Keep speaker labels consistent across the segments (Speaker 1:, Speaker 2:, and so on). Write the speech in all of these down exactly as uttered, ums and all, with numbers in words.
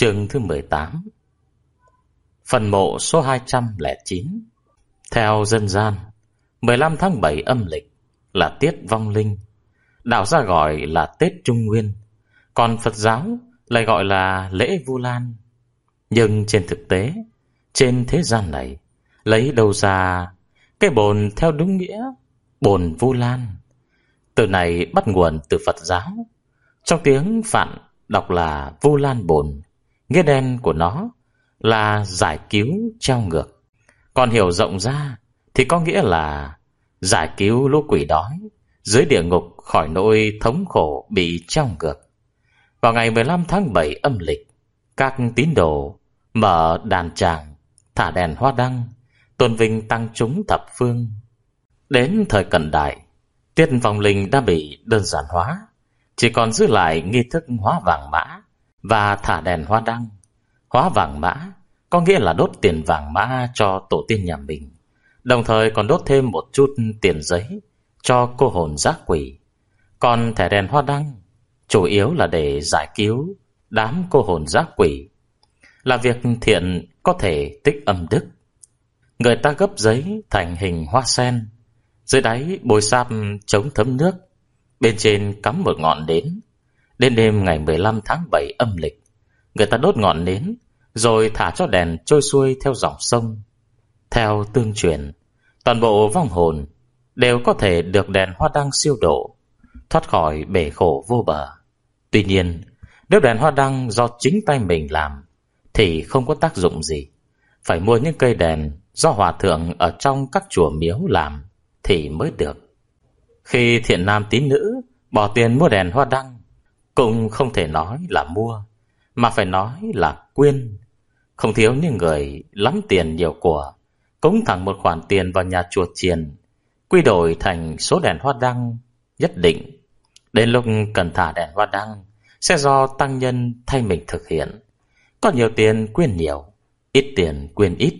Speaker 1: Chương thứ mười tám. Phần mộ số hai trăm lẻ chín. Theo dân gian, mười lăm tháng bảy âm lịch là tiết vong linh, đạo gia gọi là Tết Trung Nguyên, còn Phật giáo lại gọi là lễ Vu Lan. Nhưng trên thực tế, trên thế gian này, lấy đâu ra cái bồn theo đúng nghĩa bồn Vu Lan? Từ này bắt nguồn từ Phật giáo. Trong tiếng Phạn đọc là Vu Lan bồn, nghĩa đen của nó là giải cứu treo ngược. Còn hiểu rộng ra thì có nghĩa là giải cứu lũ quỷ đói dưới địa ngục khỏi nỗi thống khổ bị treo ngược. Vào ngày mười lăm tháng bảy âm lịch, các tín đồ mở đàn tràng, thả đèn hoa đăng, tôn vinh tăng chúng thập phương. Đến thời cận đại, tiết vong linh đã bị đơn giản hóa, chỉ còn giữ lại nghi thức hóa vàng mã và thả đèn hoa đăng. Hóa vàng mã có nghĩa là đốt tiền vàng mã cho tổ tiên nhà mình, đồng thời còn đốt thêm một chút tiền giấy cho cô hồn giác quỷ. Còn thẻ đèn hoa đăng chủ yếu là để giải cứu đám cô hồn giác quỷ, là việc thiện có thể tích âm đức. Người ta gấp giấy thành hình hoa sen, dưới đáy bôi sáp chống thấm nước, bên trên cắm một ngọn nến. Đến đêm ngày mười lăm tháng bảy âm lịch, người ta đốt ngọn nến rồi thả cho đèn trôi xuôi theo dòng sông. Theo tương truyền, toàn bộ vong hồn đều có thể được đèn hoa đăng siêu độ, thoát khỏi bể khổ vô bờ. Tuy nhiên, nếu đèn hoa đăng do chính tay mình làm thì không có tác dụng gì, phải mua những cây đèn do hòa thượng ở trong các chùa miếu làm thì mới được. Khi thiện nam tín nữ bỏ tiền mua đèn hoa đăng, cũng không thể nói là mua, mà phải nói là quyên. Không thiếu những người lắm tiền nhiều của cúng thẳng một khoản tiền vào nhà chùa chiền, quy đổi thành số đèn hoa đăng nhất định. Đến lúc cần thả đèn hoa đăng sẽ do tăng nhân thay mình thực hiện. Có nhiều tiền quyên nhiều, ít tiền quyên ít.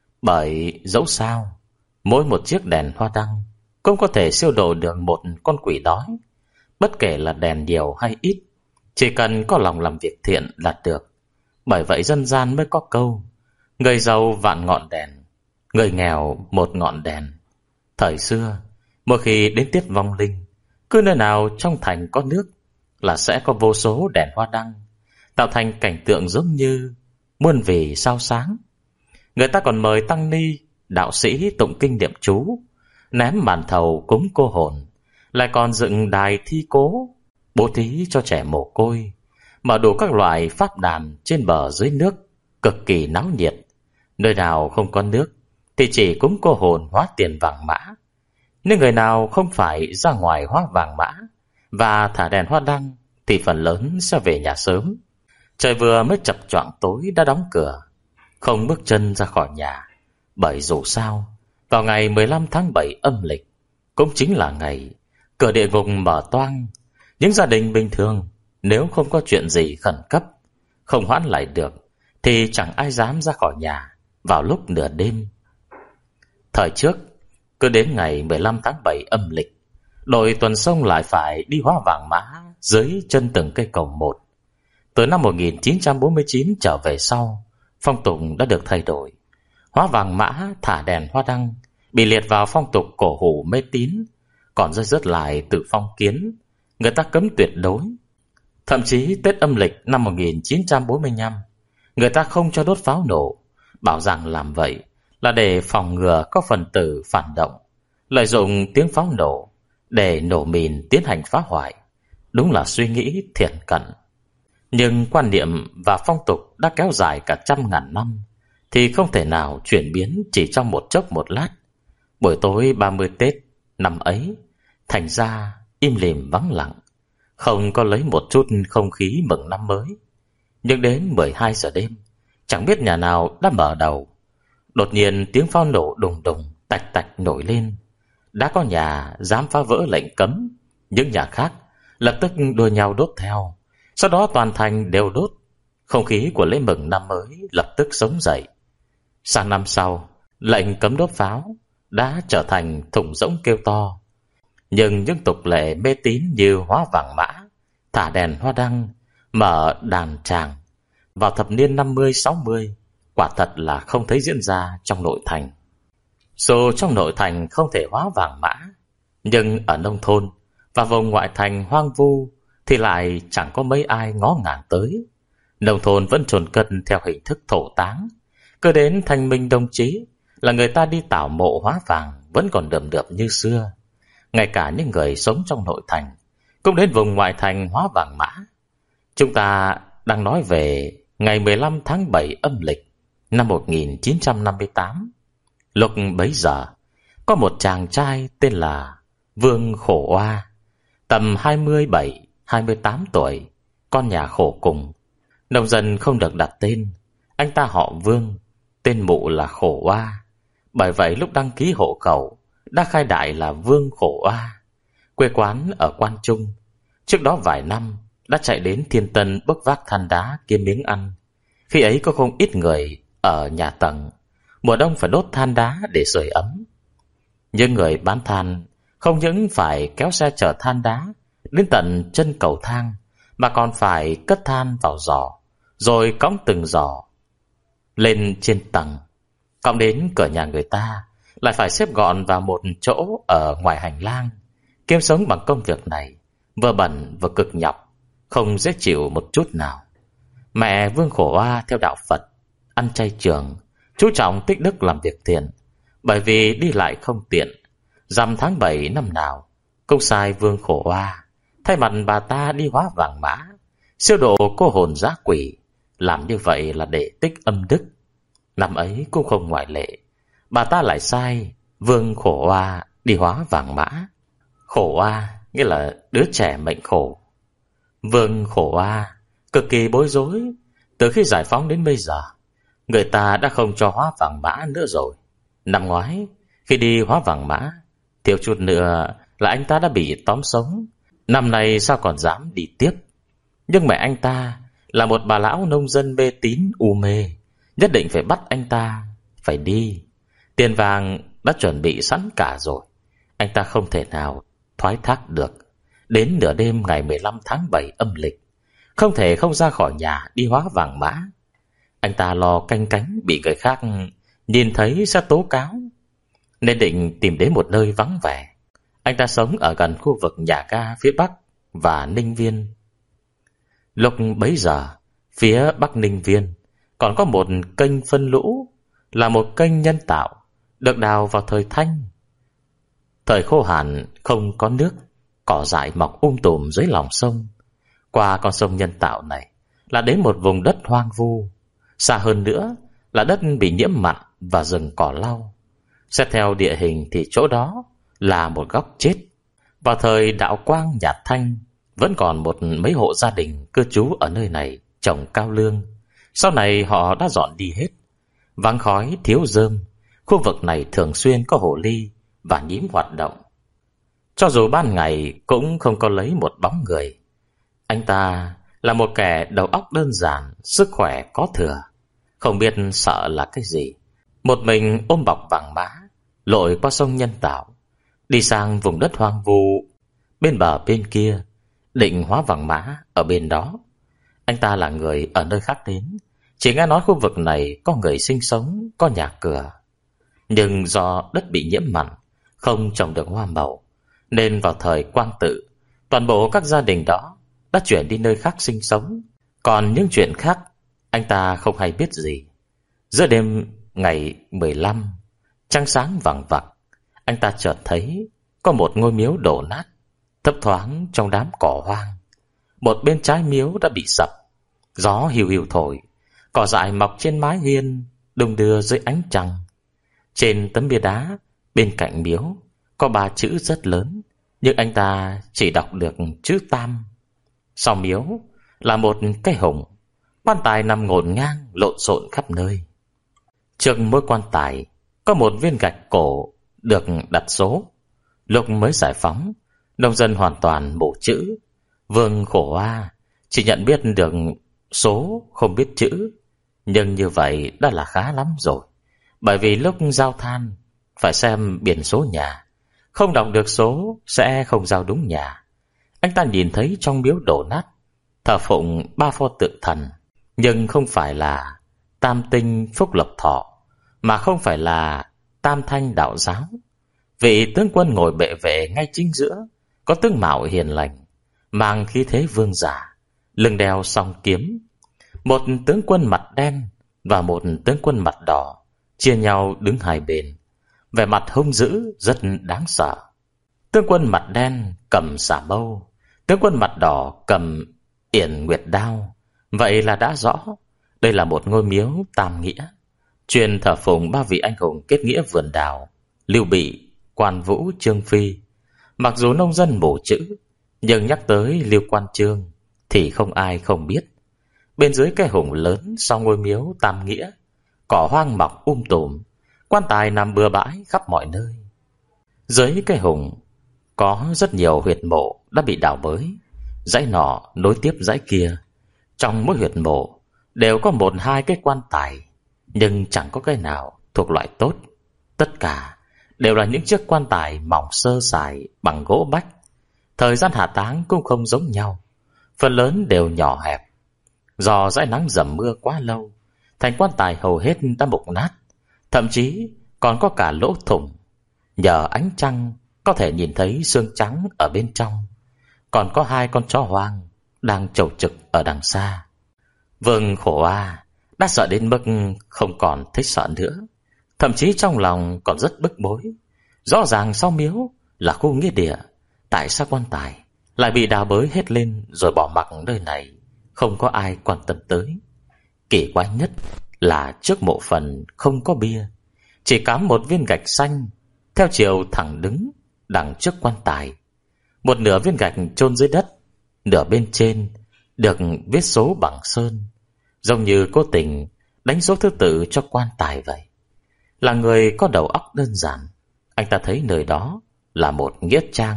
Speaker 1: Bởi dẫu sao, mỗi một chiếc đèn hoa đăng cũng có thể siêu độ được một con quỷ đói. Bất kể là đèn nhiều hay ít, chỉ cần có lòng làm việc thiện là được. Bởi vậy dân gian mới có câu: người giàu vạn ngọn đèn, người nghèo một ngọn đèn. Thời xưa, mỗi khi đến tiết vong linh, cứ nơi nào trong thành có nước là sẽ có vô số đèn hoa đăng, tạo thành cảnh tượng giống như muôn vì sao sáng. Người ta còn mời tăng ni, đạo sĩ tụng kinh niệm chú, ném màn thầu cúng cô hồn, lại còn dựng đài thi cố, bố thí cho trẻ mồ côi, mở đủ các loại pháp đàn trên bờ dưới nước, cực kỳ náo nhiệt. Nơi nào không có nước thì chỉ cúng cô hồn hóa tiền vàng mã. Nếu người nào không phải ra ngoài hóa vàng mã và thả đèn hoa đăng thì phần lớn sẽ về nhà sớm. Trời vừa mới chập choạng tối đã đóng cửa, không bước chân ra khỏi nhà. Bởi dù sao, vào ngày mười lăm tháng bảy âm lịch cũng chính là ngày cửa địa ngục mở toang. Những gia đình bình thường nếu không có chuyện gì khẩn cấp, không hoãn lại được, thì chẳng ai dám ra khỏi nhà vào lúc nửa đêm. Thời trước, cứ đến ngày mười lăm tháng bảy âm lịch, đội tuần sông lại phải đi hóa vàng mã dưới chân từng cây cầu một. Từ năm một nghìn chín trăm bốn mươi chín trở về sau, phong tục đã được thay đổi. Hóa vàng mã, thả đèn hoa đăng bị liệt vào phong tục cổ hủ mê tín, còn rơi rớt lại từ phong kiến. Người ta cấm tuyệt đối. Thậm chí Tết âm lịch năm một nghìn chín trăm bốn mươi lăm, người ta không cho đốt pháo nổ, bảo rằng làm vậy là để phòng ngừa có phần tử phản động, lợi dụng tiếng pháo nổ để nổ mìn tiến hành phá hoại. Đúng là suy nghĩ thiện cận. Nhưng quan niệm và phong tục đã kéo dài cả trăm ngàn năm thì không thể nào chuyển biến chỉ trong một chốc một lát. Buổi tối ba mươi Tết năm ấy, thành ra im lìm vắng lặng, không có lấy một chút không khí mừng năm mới. Nhưng đến mười hai giờ đêm, chẳng biết nhà nào đã mở đầu, đột nhiên tiếng pháo nổ đùng đùng tạch tạch nổi lên. Đã có nhà dám phá vỡ lệnh cấm, những nhà khác lập tức đua nhau đốt theo. Sau đó toàn thành đều đốt. Không khí của lễ mừng năm mới lập tức sống dậy. Sang năm sau, lệnh cấm đốt pháo đã trở thành thùng rỗng kêu to. Nhưng những tục lệ mê tín như hóa vàng mã, thả đèn hoa đăng, mở đàn tràng, vào thập niên năm mươi sáu mươi quả thật là không thấy diễn ra trong nội thành. Dù trong nội thành không thể hóa vàng mã, nhưng ở nông thôn và vùng ngoại thành hoang vu thì lại chẳng có mấy ai ngó ngàng tới. Nông thôn vẫn chôn cất theo hình thức thổ táng. Cứ đến thanh minh đồng chí là người ta đi tảo mộ hóa vàng vẫn còn đượm đượm như xưa. Ngay cả những người sống trong nội thành cũng đến vùng ngoại thành hóa vàng mã. Chúng ta đang nói về ngày mười lăm tháng bảy âm lịch năm một nghìn chín trăm năm mươi tám. Lúc bấy giờ có một chàng trai tên là Vương Khổ Oa, tầm hai mươi bảy hai mươi tám tuổi, con nhà khổ cùng. Nông dân không được đặt tên, anh ta họ Vương, tên mụ là Khổ Oa. Bởi vậy lúc đăng ký hộ khẩu đã khai đại là Vương Khổ Oa. Quê quán ở Quan Trung. Trước đó vài năm đã chạy đến Thiên Tân bốc vác than đá kiếm miếng ăn. Khi ấy có không ít người ở nhà tầng, mùa đông phải đốt than đá để sưởi ấm. Nhưng người bán than không những phải kéo xe chở than đá đến tận chân cầu thang, mà còn phải cất than vào giỏ, rồi cõng từng giỏ lên trên tầng, cõng đến cửa nhà người ta, lại phải xếp gọn vào một chỗ ở ngoài hành lang. Kiếm sống bằng công việc này vừa bẩn vừa cực nhọc, không dễ chịu một chút nào. Mẹ Vương Khổ Oa theo đạo Phật, ăn chay trường, chú trọng tích đức làm việc thiện. Bởi vì đi lại không tiện, rằm tháng bảy năm nào cũng sai Vương Khổ Oa thay mặt bà ta đi hóa vàng mã, siêu độ cô hồn dã quỷ. Làm như vậy là để tích âm đức. Năm ấy cũng không ngoại lệ, bà ta lại sai Vương Khổ Oa đi hóa vàng mã. Khổ Oa nghĩa là đứa trẻ mệnh khổ. Vương Khổ Oa cực kỳ bối rối. Từ khi giải phóng đến bây giờ, người ta đã không cho hóa vàng mã nữa rồi. Năm ngoái khi đi hóa vàng mã, thiếu chút nữa là anh ta đã bị tóm sống. Năm nay sao còn dám đi tiếp. Nhưng mẹ anh ta là một bà lão nông dân mê tín u mê, nhất định phải bắt anh ta phải đi. Tiền vàng đã chuẩn bị sẵn cả rồi, anh ta không thể nào thoái thác được. Đến nửa đêm ngày mười lăm tháng bảy âm lịch, không thể không ra khỏi nhà đi hóa vàng mã. Anh ta lo canh cánh bị người khác nhìn thấy sẽ tố cáo, nên định tìm đến một nơi vắng vẻ. Anh ta sống ở gần khu vực nhà ga phía Bắc và Ninh Viên. Lúc bấy giờ, phía Bắc Ninh Viên còn có một kênh phân lũ, là một kênh nhân tạo, được đào vào thời Thanh. Thời khô hạn không có nước, cỏ dại mọc um tùm dưới lòng sông. Qua con sông nhân tạo này là đến một vùng đất hoang vu. Xa hơn nữa là đất bị nhiễm mặn và rừng cỏ lau. Xét theo địa hình thì chỗ đó là một góc chết. Vào thời đạo Quang nhà Thanh, vẫn còn một mấy hộ gia đình cư trú ở nơi này trồng cao lương. Sau này họ đã dọn đi hết. Vắng khói thiếu rơm, khu vực này thường xuyên có hồ ly và nhím hoạt động. Cho dù ban ngày cũng không có lấy một bóng người. Anh ta là một kẻ đầu óc đơn giản, sức khỏe có thừa, không biết sợ là cái gì. Một mình ôm bọc vàng mã, lội qua sông nhân tạo, đi sang vùng đất hoang vu bên bờ bên kia, định hóa vàng mã ở bên đó. Anh ta là người ở nơi khác đến, chỉ nghe nói khu vực này có người sinh sống, có nhà cửa. Nhưng do đất bị nhiễm mặn, không trồng được hoa màu, nên vào thời Quang Tự, toàn bộ các gia đình đó đã chuyển đi nơi khác sinh sống. Còn những chuyện khác anh ta không hay biết gì. Giữa đêm ngày mười lăm, trăng sáng vằng vặc, anh ta chợt thấy có một ngôi miếu đổ nát, thấp thoáng trong đám cỏ hoang. Một bên trái miếu đã bị sập, gió hiu hiu thổi, cỏ dại mọc trên mái hiên đung đưa dưới ánh trăng. Trên tấm bia đá bên cạnh miếu có ba chữ rất lớn, nhưng anh ta chỉ đọc được chữ Tam. Sau miếu là một cái hùng, quan tài nằm ngổn ngang lộn xộn khắp nơi. Trước mỗi quan tài có một viên gạch cổ được đặt số. Lúc mới giải phóng, nông dân hoàn toàn mù chữ. Vương Khổ Oa chỉ nhận biết được số, không biết chữ. Nhưng như vậy đã là khá lắm rồi. Bởi vì lúc giao than phải xem biển số nhà, không đọc được số sẽ không giao đúng nhà. Anh ta nhìn thấy trong miếu đổ nát thờ phụng ba pho tượng thần, Nhưng không phải là Tam Tinh Phúc Lộc Thọ, mà không phải là Tam Thanh Đạo Giáo. Vị tướng quân ngồi bệ vệ ngay chính giữa, có tướng mạo hiền lành, mang khí thế vương giả, lưng đeo song kiếm. Một tướng quân mặt đen và một tướng quân mặt đỏ chia nhau đứng hai bên, vẻ mặt hung dữ rất đáng sợ. Tướng quân mặt đen cầm xà mâu, tướng quân mặt đỏ cầm yển nguyệt đao. Vậy là đã rõ, đây là một ngôi miếu tam nghĩa, chuyên thờ phụng ba vị anh hùng kết nghĩa vườn đào: Lưu Bị, Quan Vũ, Trương Phi. Mặc dù nông dân mù chữ, nhưng nhắc tới Lưu Quan Trương thì không ai không biết. Bên dưới cái hùng lớn sau ngôi miếu tam nghĩa, cỏ hoang mọc um tùm, quan tài nằm bừa bãi khắp mọi nơi. Dưới cái hùng có rất nhiều huyệt mộ đã bị đào bới, dãy nọ nối tiếp dãy kia. Trong mỗi huyệt mộ đều có một hai cái quan tài, nhưng chẳng có cái nào thuộc loại tốt. Tất cả đều là những chiếc quan tài mỏng sơ sài bằng gỗ bách. Thời gian hạ táng cũng không giống nhau, phần lớn đều nhỏ hẹp. Do dãi nắng dầm mưa quá lâu, thành quan tài hầu hết đã mục nát, thậm chí còn có cả lỗ thủng. Nhờ ánh trăng có thể nhìn thấy xương trắng ở bên trong. Còn có hai con chó hoang đang chầu trực ở đằng xa. Vương Khổ A đã sợ đến mức không còn thích sợ nữa, thậm chí trong lòng còn rất bức bối. Rõ ràng sau miếu là khu nghĩa địa, tại sao quan tài lại bị đào bới hết lên rồi bỏ mặc nơi này, không có ai quan tâm tới. Kỳ quái nhất là trước mộ phần không có bia, chỉ cắm một viên gạch xanh theo chiều thẳng đứng đằng trước quan tài. Một nửa viên gạch chôn dưới đất, nửa bên trên được viết số bằng sơn, giống như cố tình đánh số thứ tự cho quan tài vậy. Là người có đầu óc đơn giản, anh ta thấy nơi đó là một nghĩa trang,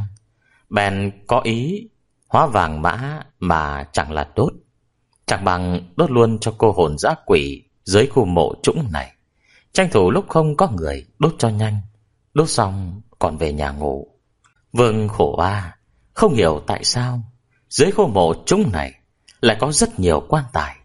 Speaker 1: bèn có ý hóa vàng mã mà chẳng là đốt. Chẳng bằng đốt luôn cho cô hồn dã quỷ dưới khu mộ trũng này, tranh thủ lúc không có người đốt cho nhanh, đốt xong còn về nhà ngủ. Vương Khổ A không hiểu tại sao dưới khu mộ trũng này lại có rất nhiều quan tài.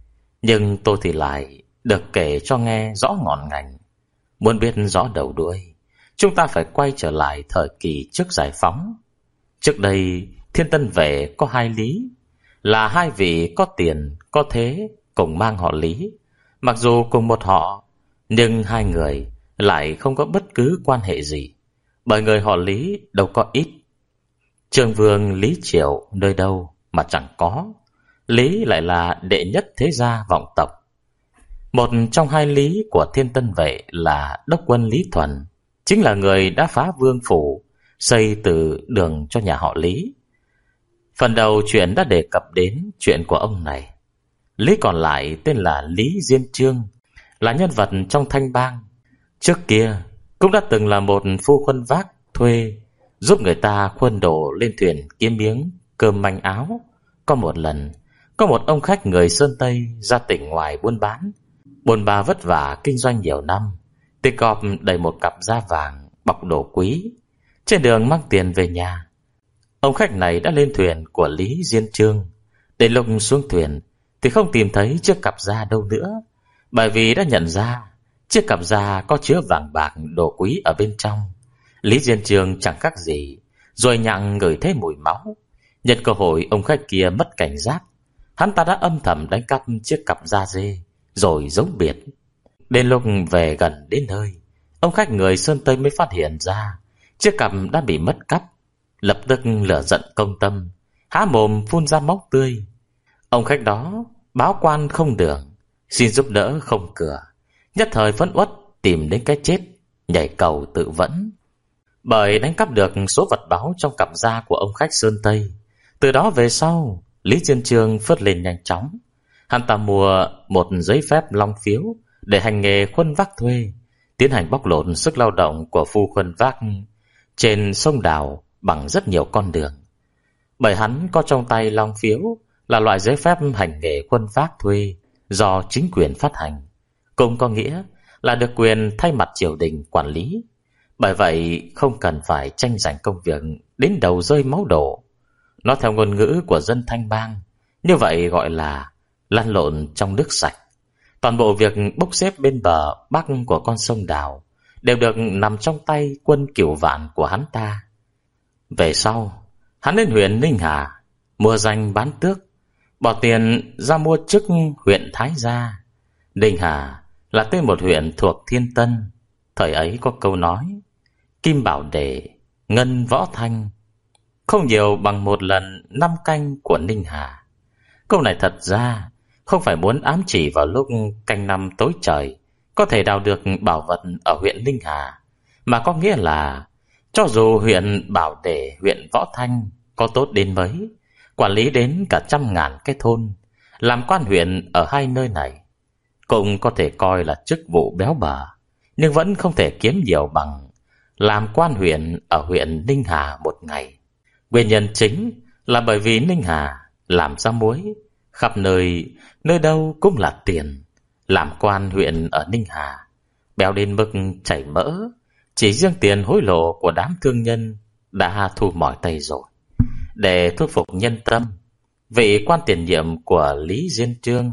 Speaker 1: Nhưng tôi thì lại được kể cho nghe rõ ngọn ngành. Muốn biết rõ đầu đuôi, chúng ta phải quay trở lại thời kỳ trước giải phóng. Trước đây Thiên Tân Vệ có hai Lý, là hai vị có tiền có thế cùng mang họ Lý. Mặc dù cùng một họ, nhưng hai người lại không có bất cứ quan hệ gì, bởi người họ Lý đâu có ít. Trương Vương Lý Triều nơi đâu mà chẳng có. Lý lại là đệ nhất thế gia vọng tộc. Một trong hai Lý của Thiên Tân Vệ là đốc quân Lý Thuần, chính là người đã phá vương phủ, xây từ đường cho nhà họ Lý. Phần đầu chuyện đã đề cập đến chuyện của ông này. Lý còn lại tên là Lý Diên Trương, là nhân vật trong Thanh Bang. Trước kia cũng đã từng là một phu khuân vác thuê, giúp người ta khuân đồ lên thuyền kiếm miếng cơm manh áo. Có một lần, có một ông khách người Sơn Tây ra tỉnh ngoài buôn bán, bôn ba vất vả kinh doanh nhiều năm, tích cọp đầy một cặp da vàng bọc đồ quý. Trên đường mang tiền về nhà, ông khách này đã lên thuyền của Lý Diên Trương. Đến lúc xuống thuyền thì không tìm thấy chiếc cặp da đâu nữa, bởi vì đã nhận ra chiếc cặp da có chứa vàng bạc đồ quý ở bên trong. Lý Diên Trương chẳng khác gì rồi nhặng ngửi thấy mùi máu. Nhân cơ hội ông khách kia mất cảnh giác, hắn ta đã âm thầm đánh cắp chiếc cặp da dê rồi giấu biệt. Đến lúc về gần đến nơi, ông khách người Sơn Tây mới phát hiện ra chiếc cặp đã bị mất cắp. Lập tức lửa giận công tâm, há mồm phun ra máu tươi. Ông khách đó báo quan không đường, xin giúp đỡ không cửa, nhất thời phẫn uất tìm đến cái chết, nhảy cầu tự vẫn. Bởi đánh cắp được số vật báu trong cặp da của ông khách Sơn Tây, từ đó về sau Lý Diên Trương phớt lên nhanh chóng. Hắn ta mua một giấy phép long phiếu để hành nghề khuân vác thuê, tiến hành bóc lột sức lao động của phu khuân vác trên sông đào bằng rất nhiều con đường. Bởi hắn có trong tay long phiếu, là loại giấy phép hành nghề khuân vác thuê do chính quyền phát hành, cũng có nghĩa là được quyền thay mặt triều đình quản lý. Bởi vậy không cần phải tranh giành công việc đến đầu rơi máu đổ. Nó theo ngôn ngữ của dân Thanh Bang, như vậy gọi là lăn lộn trong nước sạch. Toàn bộ việc bốc xếp bên bờ bắc của con sông Đào đều được nằm trong tay quân Cửu Vạn của hắn ta. Về sau, hắn đến huyện Ninh Hà mua danh bán tước, bỏ tiền ra mua chức huyện Thái Gia. Ninh Hà là tên một huyện thuộc Thiên Tân. Thời ấy có câu nói: kim bảo đệ, ngân võ thanh, không nhiều bằng một lần năm canh của Ninh Hà. Câu này thật ra không phải muốn ám chỉ vào lúc canh năm tối trời có thể đào được bảo vật ở huyện Ninh Hà, mà có nghĩa là cho dù huyện Bảo Đệ, huyện Võ Thanh có tốt đến mấy, quản lý đến cả trăm ngàn cái thôn, làm quan huyện ở hai nơi này, cũng có thể coi là chức vụ béo bở, nhưng vẫn không thể kiếm nhiều bằng làm quan huyện ở huyện Ninh Hà một ngày. Nguyên nhân chính là bởi vì Ninh Hà làm ra muối, khắp nơi, nơi đâu cũng là tiền. Làm quan huyện ở Ninh Hà béo đến mức chảy mỡ, chỉ riêng tiền hối lộ của đám thương nhân đã thu mỏi tay rồi. Để thuyết phục nhân tâm, vị quan tiền nhiệm của Lý Diên Trương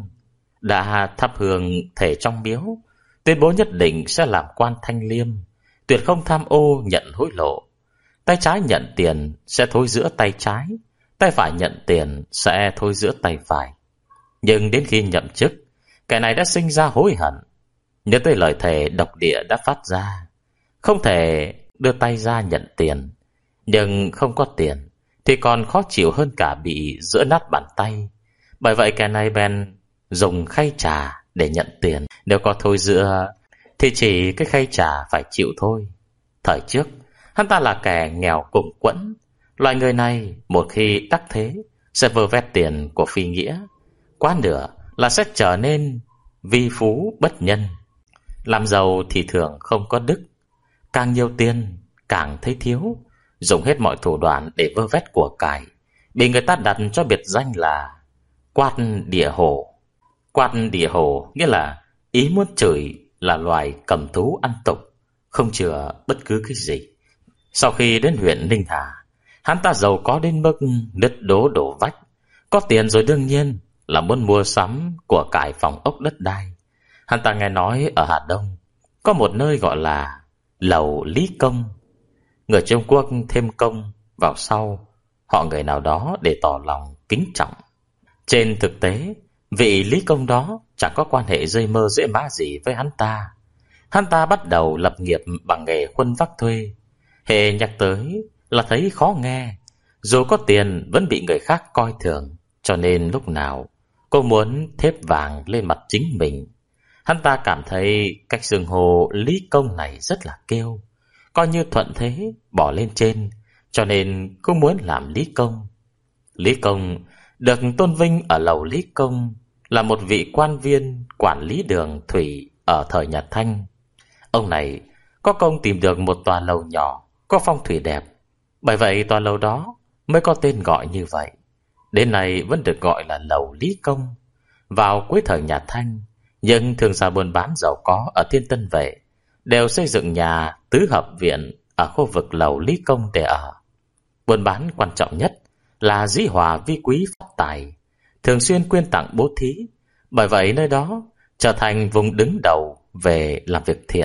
Speaker 1: đã thắp hương thề trong miếu, tuyên bố nhất định sẽ làm quan thanh liêm, tuyệt không tham ô nhận hối lộ. Tay trái nhận tiền sẽ thối giữa tay trái, tay phải nhận tiền sẽ thối giữa tay phải. Nhưng đến khi nhậm chức, kẻ này đã sinh ra hối hận, nhớ tới lời thề độc địa đã phát ra, không thể đưa tay ra nhận tiền, nhưng không có tiền thì còn khó chịu hơn cả bị giữa nát bàn tay. Bởi vậy kẻ này bèn dùng khay trà để nhận tiền. Nếu có thối giữa thì chỉ cái khay trà phải chịu thôi. Thời trước, hắn ta là kẻ nghèo cùng quẫn. Loại người này một khi đắc thế sẽ vơ vét tiền của phi nghĩa, quá nửa là sẽ trở nên vi phú bất nhân. Làm giàu thì thường không có đức, càng nhiều tiền càng thấy thiếu, dùng hết mọi thủ đoạn để vơ vét của cải, bị người ta đặt cho biệt danh là quát địa hổ. Quát địa hổ nghĩa là ý muốn chửi là loài cầm thú ăn tục, không chừa bất cứ cái gì. Sau khi đến huyện Ninh Hà, hắn ta giàu có đến mức nứt đố đổ vách. Có tiền rồi đương nhiên là muốn mua sắm của cải phòng ốc đất đai. Hắn ta nghe nói ở Hà Đông có một nơi gọi là lầu Lý Công. Người Trung Quốc thêm công vào sau họ người nào đó để tỏ lòng kính trọng. Trên thực tế, vị Lý Công đó chẳng có quan hệ dây mơ dễ mã gì với hắn ta. Hắn ta bắt đầu lập nghiệp bằng nghề khuân vác thuê. Hễ nhắc tới là thấy khó nghe, dù có tiền vẫn bị người khác coi thường, cho nên lúc nào cô muốn thếp vàng lên mặt chính mình. Hắn ta cảm thấy cách xưng hô Lý Công này rất là kêu, coi như thuận thế bỏ lên trên, cho nên cô muốn làm Lý Công. Lý Công được tôn vinh ở lầu Lý Công là một vị quan viên quản lý đường thủy ở thời nhà Thanh. Ông này có công tìm được một tòa lầu nhỏ có phong thủy đẹp, bởi vậy tòa lầu đó mới có tên gọi như vậy. Đến nay vẫn được gọi là lầu Lý Công. Vào cuối thời nhà Thanh, những thương gia buôn bán giàu có ở Thiên Tân Vệ đều xây dựng nhà tứ hợp viện ở khu vực lầu Lý Công để ở. Buôn bán quan trọng nhất là dĩ hòa vi quý phát tài, thường xuyên quyên tặng bố thí. Bởi vậy nơi đó trở thành vùng đứng đầu về làm việc thiện.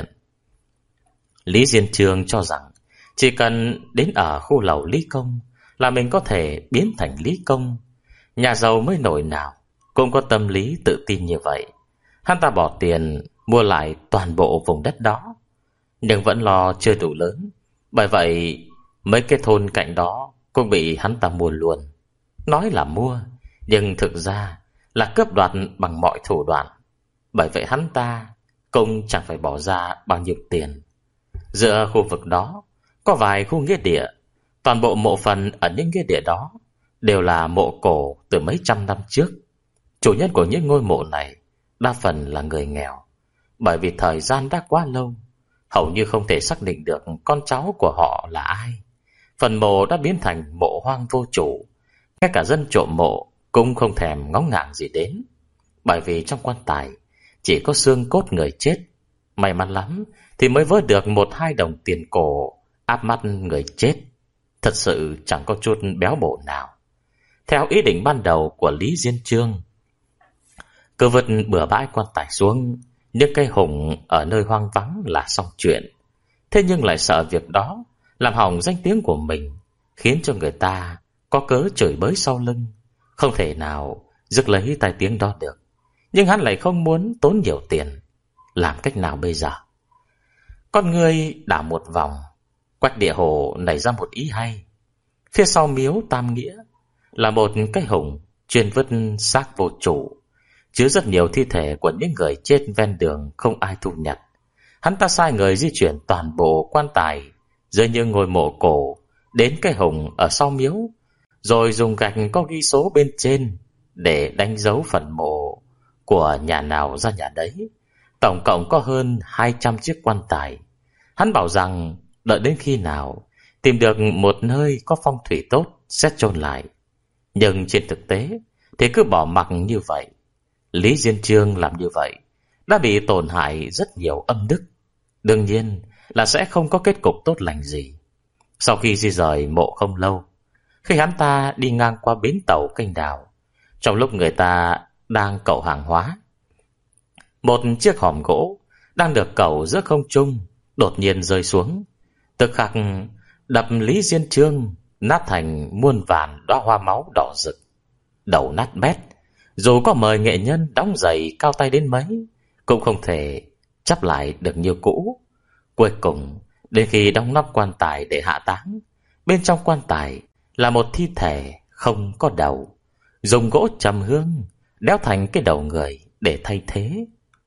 Speaker 1: Lý Diên Trương cho rằng chỉ cần đến ở khu lầu Lý Công là mình có thể biến thành Lý Công. Nhà giàu mới nổi nào cũng có tâm lý tự tin như vậy. Hắn ta bỏ tiền mua lại toàn bộ vùng đất đó, nhưng vẫn lo chưa đủ lớn. Bởi vậy mấy cái thôn cạnh đó cũng bị hắn ta mua luôn. Nói là mua, nhưng thực ra là cướp đoạt bằng mọi thủ đoạn. Bởi vậy hắn ta cũng chẳng phải bỏ ra bao nhiêu tiền. Giữa khu vực đó có vài khu nghĩa địa. Toàn bộ mộ phần ở những nghĩa địa đó đều là mộ cổ từ mấy trăm năm trước. Chủ nhân của những ngôi mộ này đa phần là người nghèo. Bởi vì thời gian đã quá lâu, hầu như không thể xác định được con cháu của họ là ai. Phần mộ đã biến thành mộ hoang vô chủ. Ngay cả dân trộm mộ cũng không thèm ngó ngàng gì đến. Bởi vì trong quan tài chỉ có xương cốt người chết. May mắn lắm thì mới vớt được một hai đồng tiền cổ áp mắt người chết. Thật sự chẳng có chút béo bổ nào. Theo ý định ban đầu của Lý Diên Trương, Cứ vứt bừa bãi quan tài xuống những cây hùng ở nơi hoang vắng là xong chuyện. Thế nhưng lại sợ việc đó làm hỏng danh tiếng của mình, khiến cho người ta có cớ chửi bới sau lưng, không thể nào rước lấy tai tiếng đó được. Nhưng hắn lại không muốn tốn nhiều tiền. Làm cách nào bây giờ? Con người đảo một vòng, Quách Địa Hồ nảy ra một ý hay. Phía sau miếu Tam Nghĩa là một cái hùng chuyên vứt xác vô chủ, chứa rất nhiều thi thể của những người chết ven đường không ai thu nhặt. Hắn ta sai người di chuyển toàn bộ quan tài dưới những ngôi mộ cổ đến cái hùng ở sau miếu, rồi dùng gạch có ghi số bên trên để đánh dấu phần mộ của nhà nào ra nhà đấy. Tổng cộng có hơn hai trăm chiếc quan tài. Hắn bảo rằng đợi đến khi nào tìm được một nơi có phong thủy tốt sẽ chôn lại. Nhưng trên thực tế thì cứ bỏ mặc như vậy. Lý Diên Chương làm như vậy đã bị tổn hại rất nhiều âm đức, đương nhiên là sẽ không có kết cục tốt lành gì. Sau khi di rời mộ không lâu, khi hắn ta đi ngang qua bến tàu Kênh Đào, trong lúc người ta đang cẩu hàng hóa, một chiếc hòm gỗ đang được cẩu giữa không trung đột nhiên rơi xuống, tức khắc đập Lý Diên Chương nát thành muôn vàn đóa hoa máu đỏ rực, đầu nát bét. Dù có mời nghệ nhân đóng giày cao tay đến mấy, cũng không thể chắp lại được như cũ. Cuối cùng, đến khi đóng nắp quan tài để hạ táng, bên trong quan tài là một thi thể không có đầu, dùng gỗ trầm hương đẽo thành cái đầu người để thay thế.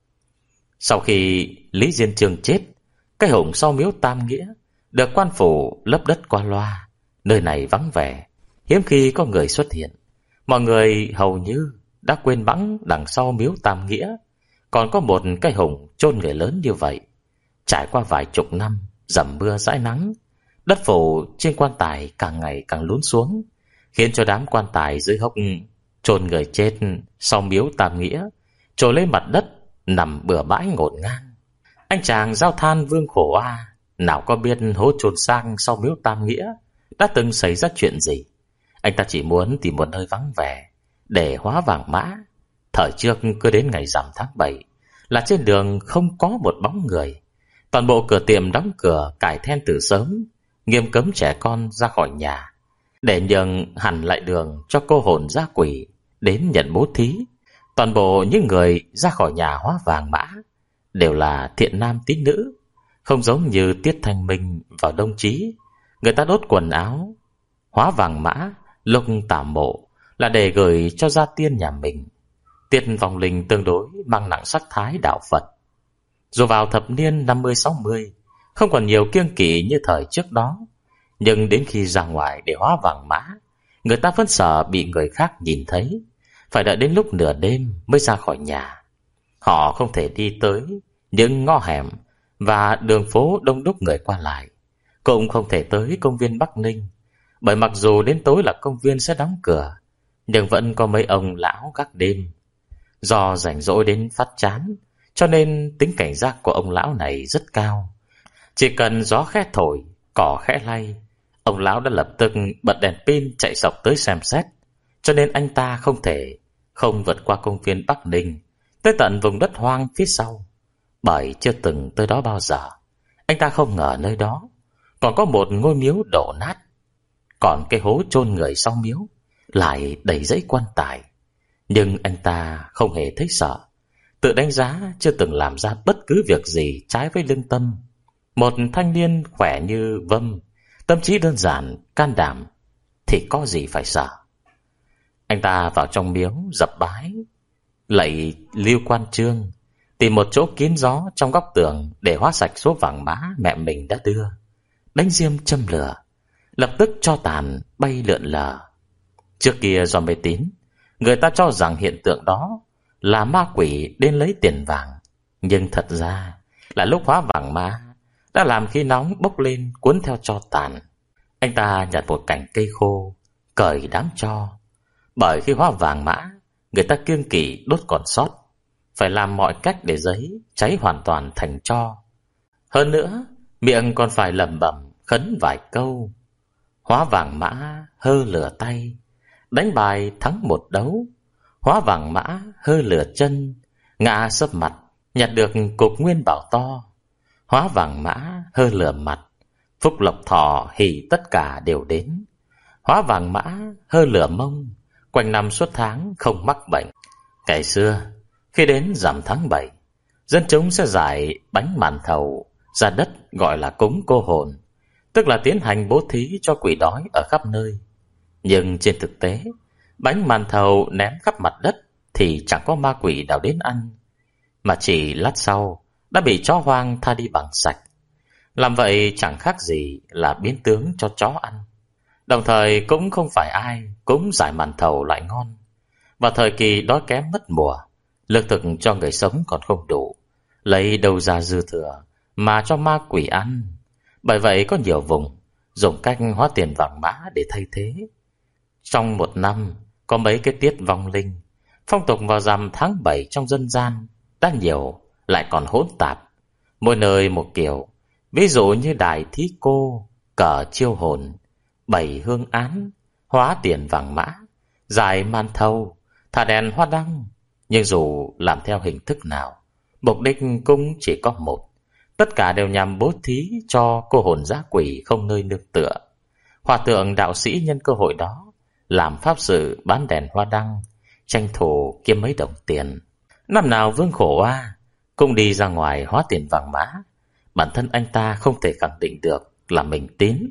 Speaker 1: Sau khi Lý Diên Chương chết, cái hùng sau miếu Tam Nghĩa được quan phủ lấp đất qua loa. Nơi này vắng vẻ, hiếm khi có người xuất hiện. Mọi người hầu như đã quên bẵng đằng sau miếu Tam Nghĩa còn có một cái hùng chôn người lớn như vậy. Trải qua vài chục năm dầm mưa dãi nắng, đất phủ trên quan tài càng ngày càng lún xuống, khiến cho đám quan tài dưới hốc chôn người chết sau miếu Tam Nghĩa trồi lên mặt đất nằm bừa bãi ngổn ngang. Anh chàng giao than Vương Khổ A nào có biết hố chôn sang sau miếu Tam Nghĩa đã từng xảy ra chuyện gì. Anh ta chỉ muốn tìm một nơi vắng vẻ để hóa vàng mã. Thời trước cứ đến ngày rằm tháng bảy là trên đường không có một bóng người. Toàn bộ cửa tiệm đóng cửa cài then từ sớm, nghiêm cấm trẻ con ra khỏi nhà, để nhường hẳn lại đường cho cô hồn dã quỷ đến nhận bố thí. Toàn bộ những người ra khỏi nhà hóa vàng mã đều là thiện nam tín nữ, không giống như Tiết Thanh Minh vào Đông Chí. Người ta đốt quần áo hóa vàng mã lúc tảo mộ là để gửi cho gia tiên nhà mình. Tiết vong linh tương đối mang nặng sắc thái đạo Phật. Dù vào thập niên năm mươi sáu mươi không còn nhiều kiêng kỵ như thời trước đó, nhưng đến khi ra ngoài để hóa vàng mã, người ta vẫn sợ bị người khác nhìn thấy, phải đợi đến lúc nửa đêm mới ra khỏi nhà. Họ không thể đi tới những ngõ hẻm và đường phố đông đúc người qua lại, cũng không thể tới công viên Bắc Ninh, bởi mặc dù đến tối là công viên sẽ đóng cửa, nhưng vẫn có mấy ông lão gác đêm. Do rảnh rỗi đến phát chán, cho nên tính cảnh giác của ông lão này rất cao. Chỉ cần gió khẽ thổi, cỏ khẽ lay, ông lão đã lập tức bật đèn pin chạy sộc tới xem xét. Cho nên anh ta không thể không vượt qua công viên Bắc Ninh tới tận vùng đất hoang phía sau, bởi chưa từng tới đó bao giờ. Anh ta không ngờ nơi đó còn có một ngôi miếu đổ nát, còn cái hố chôn người sau miếu lại đầy rẫy quan tài. Nhưng anh ta không hề thấy sợ, tự đánh giá chưa từng làm ra bất cứ việc gì trái với lương tâm. Một thanh niên khỏe như vâm, tâm trí đơn giản, can đảm, thì có gì phải sợ. Anh ta vào trong miếu dập bái, lạy Lưu Quan Trương, tìm một chỗ kín gió trong góc tường để hóa sạch số vàng mã mẹ mình đã đưa, đánh diêm châm lửa, lập tức cho tàn bay lượn lờ. Trước kia do mê tín, người ta cho rằng hiện tượng đó là ma quỷ đến lấy tiền vàng, nhưng thật ra là lúc hóa vàng mã đã làm khí nóng bốc lên cuốn theo tro tàn. Anh ta nhặt một cành cây khô, cởi đám tro, bởi khi hóa vàng mã, người ta kiêng kỵ đốt còn sót, phải làm mọi cách để giấy cháy hoàn toàn thành tro. Hơn nữa, miệng còn phải lẩm bẩm khấn vài câu: hóa vàng mã hơ lửa tay, đánh bài thắng một đấu, Hóa vàng mã hơ lửa chân, ngã sấp mặt nhặt được cục nguyên bảo to. Hóa vàng mã hơ lửa mặt, phúc lộc thọ hỷ tất cả đều đến. Hóa vàng mã hơ lửa mông, quanh năm suốt tháng không mắc bệnh. Ngày xưa khi đến rằm tháng bảy, dân chúng sẽ giải bánh màn thầu ra đất gọi là cúng cô hồn, tức là tiến hành bố thí cho quỷ đói ở khắp nơi. Nhưng trên thực tế, bánh màn thầu ném khắp mặt đất thì chẳng có ma quỷ nào đến ăn, mà chỉ lát sau đã bị chó hoang tha đi bằng sạch. Làm vậy chẳng khác gì là biến tướng cho chó ăn. Đồng thời cũng không phải ai cũng giải màn thầu lại ngon. Vào thời kỳ đói kém mất mùa, lương thực cho người sống còn không đủ, lấy đâu ra dư thừa mà cho ma quỷ ăn. Bởi vậy có nhiều vùng dùng cách hóa tiền vàng mã để thay thế. Trong một năm có mấy cái tiết vong linh, phong tục vào rằm tháng bảy trong dân gian đã nhiều lại còn hỗn tạp, mỗi nơi một kiểu. Ví dụ như đại thí cô, cờ chiêu hồn, bảy hương án, hóa tiền vàng mã, giải man thâu, thả đèn hoa đăng. Nhưng dù làm theo hình thức nào, mục đích cũng chỉ có một, tất cả đều nhằm bố thí cho cô hồn dã quỷ không nơi nương tựa. Hòa thượng đạo sĩ nhân cơ hội đó làm pháp sự bán đèn hoa đăng, tranh thủ kiếm mấy đồng tiền. Năm nào Vương Khổ Oa cũng đi ra ngoài hóa tiền vàng mã. Bản thân anh ta không thể khẳng định được là mình tín,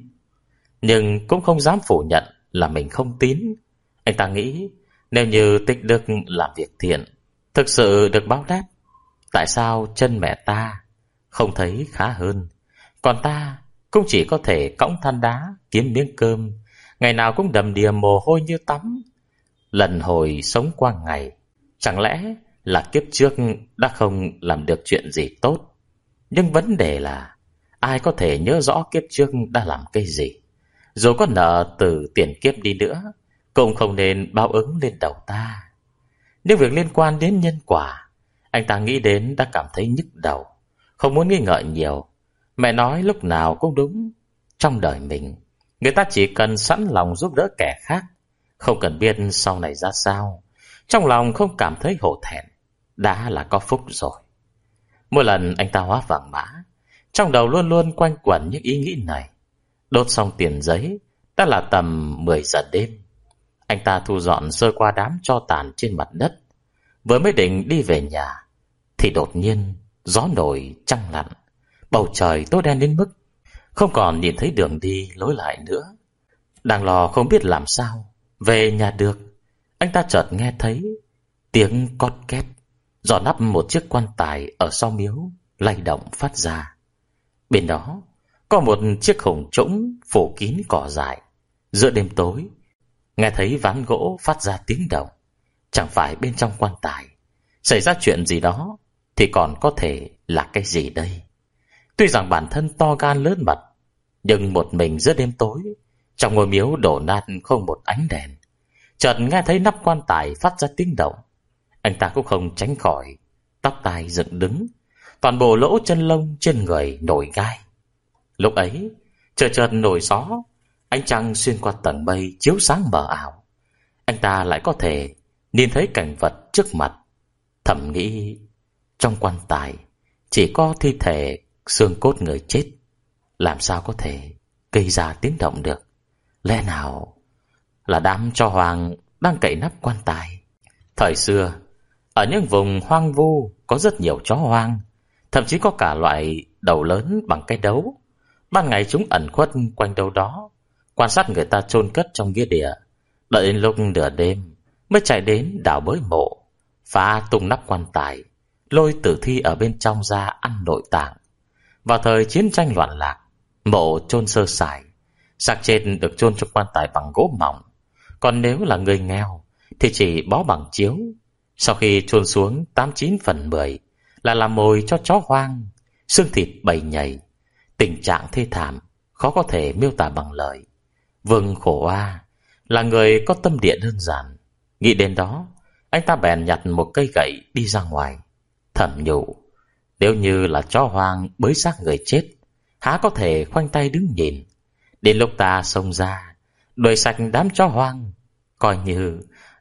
Speaker 1: nhưng cũng không dám phủ nhận là mình không tín. Anh ta nghĩ nếu như tích đức làm việc thiện, thực sự được báo đáp, tại sao chân mẹ ta không thấy khá hơn, còn ta cũng chỉ có thể cõng than đá kiếm miếng cơm, ngày nào cũng đầm đìa mồ hôi như tắm, lần hồi sống qua ngày. Chẳng lẽ là kiếp trước đã không làm được chuyện gì tốt? Nhưng vấn đề là ai có thể nhớ rõ kiếp trước đã làm cái gì? Dù có nợ từ tiền kiếp đi nữa, cũng không nên báo ứng lên đầu ta. Nếu việc liên quan đến nhân quả, anh ta nghĩ đến đã cảm thấy nhức đầu, không muốn nghi ngợi nhiều. Mẹ nói lúc nào cũng đúng. Trong đời mình, người ta chỉ cần sẵn lòng giúp đỡ kẻ khác, không cần biết sau này ra sao, trong lòng không cảm thấy hổ thẹn, đã là có phúc rồi. Mỗi lần anh ta hóa vàng mã, trong đầu luôn luôn quanh quẩn những ý nghĩ này. Đốt xong tiền giấy đã là tầm mười giờ đêm. Anh ta thu dọn sơ qua đám tro tàn trên mặt đất, vừa mới định đi về nhà thì đột nhiên gió nổi trăng lặn, bầu trời tối đen đến mức không còn nhìn thấy đường đi lối lại nữa. Đang lo không biết làm sao về nhà được, anh ta chợt nghe thấy tiếng cót két, giò nắp một chiếc quan tài ở sau miếu lay động phát ra. Bên đó có một chiếc hùng trũng phủ kín cỏ dại. Giữa đêm tối, nghe thấy ván gỗ phát ra tiếng động. Chẳng phải bên trong quan tài xảy ra chuyện gì đó thì còn có thể là cái gì đây? Tuy rằng bản thân to gan lớn mật, nhưng một mình giữa đêm tối, trong ngôi miếu đổ nát không một ánh đèn, chợt nghe thấy nắp quan tài phát ra tiếng động. Anh ta cũng không tránh khỏi tóc tai dựng đứng, toàn bộ lỗ chân lông trên người nổi gai. Lúc ấy trời chợt nổi gió, ánh trăng xuyên qua tầng mây chiếu sáng mờ ảo. Anh ta lại có thể nhìn thấy cảnh vật trước mặt, thầm nghĩ trong quan tài chỉ có thi thể xương cốt người chết, làm sao có thể gây ra tiếng động được? Lẽ nào là đám tro hoang đang cậy nắp quan tài? Thời xưa, ở những vùng hoang vu có rất nhiều chó hoang, thậm chí có cả loại đầu lớn bằng cái đấu. Ban ngày chúng ẩn khuất quanh đâu đó, quan sát người ta chôn cất trong nghĩa địa, đợi đến lúc nửa đêm mới chạy đến đào bới mộ, phá tung nắp quan tài, lôi tử thi ở bên trong ra ăn nội tạng. Vào thời chiến tranh loạn lạc, mộ chôn sơ sài, xác chết được chôn trong quan tài bằng gỗ mỏng, còn nếu là người nghèo thì chỉ bó bằng chiếu. Sau khi chôn xuống tám chín phần mười là làm mồi cho chó hoang, xương thịt bầy nhầy. Tình trạng thê thảm khó có thể miêu tả bằng lời. Vương Khổ Oa là người có tâm địa đơn giản. Nghĩ đến đó, anh ta bèn nhặt một cây gậy đi ra ngoài, thầm nhủ, nếu như là chó hoang bới xác người chết, há có thể khoanh tay đứng nhìn. Đến lúc ta xông ra đuổi sạch đám chó hoang, coi như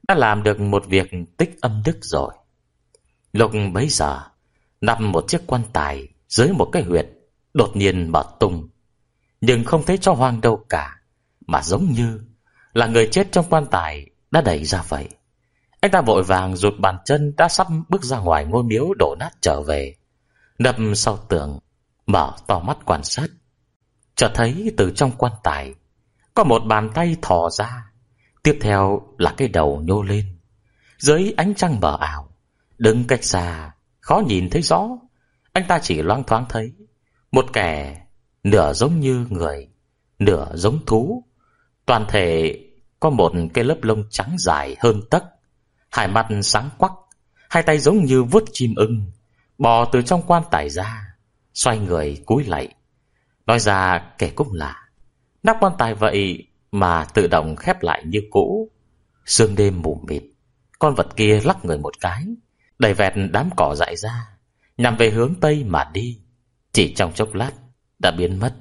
Speaker 1: đã làm được một việc tích âm đức rồi. Lúc bấy giờ, nằm một chiếc quan tài dưới một cái huyệt đột nhiên mở tung, nhưng không thấy cho hoang đâu cả, mà giống như là người chết trong quan tài đã đẩy ra vậy. Anh ta vội vàng rụt bàn chân đã sắp bước ra ngoài ngôi miếu đổ nát trở về, nấp sau tường, mở to mắt quan sát. Chợt thấy từ trong quan tài có một bàn tay thò ra, tiếp theo là cái đầu nhô lên. Dưới ánh trăng mờ ảo, đứng cách xa khó nhìn thấy rõ, anh ta chỉ loáng thoáng thấy một kẻ nửa giống như người, nửa giống thú. Toàn thể có một cái lớp lông trắng dài hơn tấc, hai mắt sáng quắc, hai tay giống như vuốt chim ưng, bò từ trong quan tài ra, xoay người cúi lạy. Nói ra kể cũng lạ, nắp quan tài vậy mà tự động khép lại như cũ. Sương đêm mù mịt, con vật kia lắc người một cái, đẩy vẹt đám cỏ dại ra, nhằm về hướng tây mà đi. Chỉ trong chốc lát đã biến mất.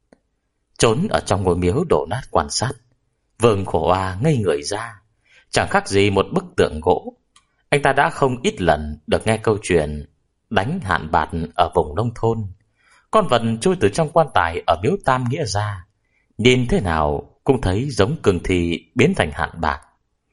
Speaker 1: Trốn ở trong ngôi miếu đổ nát quan sát, Vương Khổ Oa ngây người ra, chẳng khác gì một bức tượng gỗ. Anh ta đã không ít lần được nghe câu chuyện đánh hạn bạt ở vùng nông thôn. Con vật chui từ trong quan tài ở miếu Tam Nghĩa ra, nhìn thế nào cũng thấy giống cường thi biến thành hạn bạt.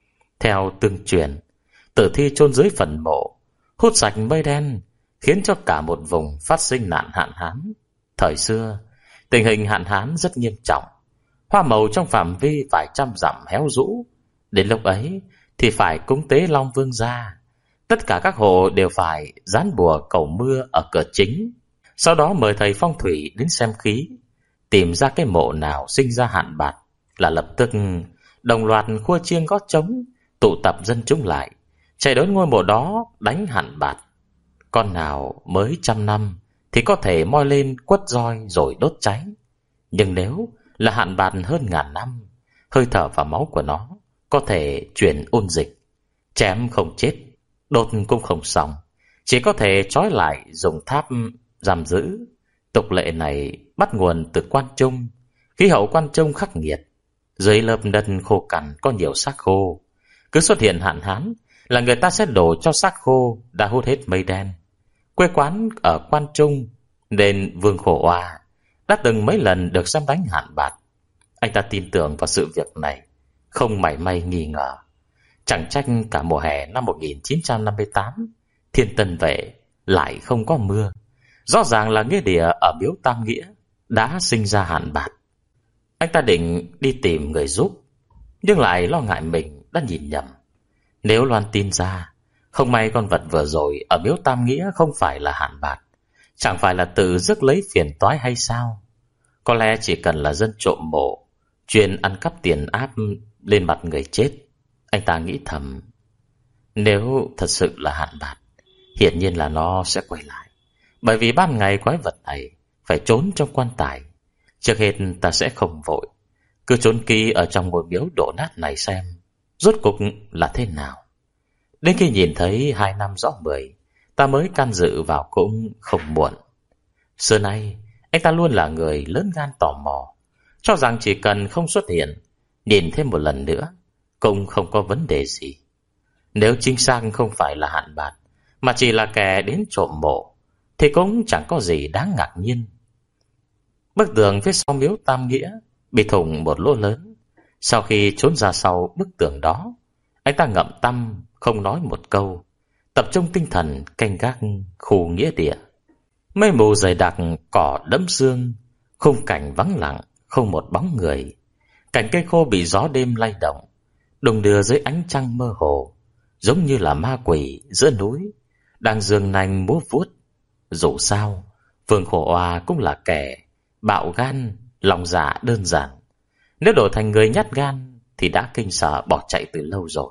Speaker 1: Theo tương truyền, tử thi chôn dưới phần mộ hút sạch mây đen, khiến cho cả một vùng phát sinh nạn hạn hán. Thời xưa, tình hình hạn hán rất nghiêm trọng, hoa màu trong phạm vi vài trăm dặm héo rũ. Đến lúc ấy thì phải cúng tế Long Vương gia. Tất cả các hộ đều phải dán bùa cầu mưa ở cửa chính, sau đó mời thầy phong thủy đến xem khí. Tìm ra cái mộ nào sinh ra hạn bạt là lập tức đồng loạt khua chiêng gót trống, tụ tập dân chúng lại, chạy đến ngôi mộ đó đánh hạn bạt. Con nào mới trăm năm thì có thể moi lên quất roi rồi đốt cháy. Nhưng nếu là hạn bạt hơn ngàn năm, hơi thở và máu của nó có thể truyền ôn dịch. Chém không chết, đốt cũng không xong, chỉ có thể trói lại dùng tháp giam giữ. Tục lệ này bắt nguồn từ Quan Trung. Khí hậu Quan Trung khắc nghiệt, dưới lớp đất khô cằn có nhiều xác khô. Cứ xuất hiện hạn hán là người ta sẽ đổ cho xác khô đã hút hết mây đen. Quê quán ở Quan Trung nên Vương Khổ Oa đã từng mấy lần được xem đánh hạn bạt. Anh ta tin tưởng vào sự việc này, không mảy may nghi ngờ. Chẳng trách cả mùa hè năm một nghìn chín trăm năm mươi tám, Thiên Tân Vệ lại không có mưa. Rõ ràng là nghĩa địa ở miếu Tam Nghĩa đã sinh ra hạn bạt. Anh ta định đi tìm người giúp, nhưng lại lo ngại mình đã nhìn nhầm. Nếu loan tin ra, không may con vật vừa rồi ở miếu Tam Nghĩa không phải là hạn bạt, chẳng phải là tự rước lấy phiền toái hay sao? Có lẽ chỉ cần là dân trộm mộ, chuyên ăn cắp tiền áp lên mặt người chết. Anh ta nghĩ thầm, nếu thật sự là hạn bạt, hiển nhiên là nó sẽ quay lại. Bởi vì ban ngày quái vật này phải trốn trong quan tài. Trước hết ta sẽ không vội, cứ trốn kỹ ở trong ngôi miếu đổ nát này xem rốt cục là thế nào. Đến khi nhìn thấy hai năm rõ mười, ta mới can dự vào cũng không muộn. Xưa nay anh ta luôn là người lớn gan tò mò, cho rằng chỉ cần không xuất hiện, nhìn thêm một lần nữa cũng không có vấn đề gì. Nếu chính xác không phải là hạn bạt, mà chỉ là kẻ đến trộm mộ, thì cũng chẳng có gì đáng ngạc nhiên. Bức tường phía sau miếu Tam Nghĩa bị thủng một lỗ lớn. Sau khi trốn ra sau bức tường đó, anh ta ngậm tăm không nói một câu, tập trung tinh thần canh gác khu nghĩa địa. Mây mù dày đặc, cỏ đẫm sương, khung cảnh vắng lặng, không một bóng người. Cành cây khô bị gió đêm lay động, đung đưa dưới ánh trăng mơ hồ, giống như là ma quỷ giữa núi đang giương nanh múa vuốt. Dù sao, Vương Khổ Oa cũng là kẻ bạo gan, lòng dạ đơn giản. Nếu đổi thành người nhát gan thì đã kinh sợ bỏ chạy từ lâu rồi.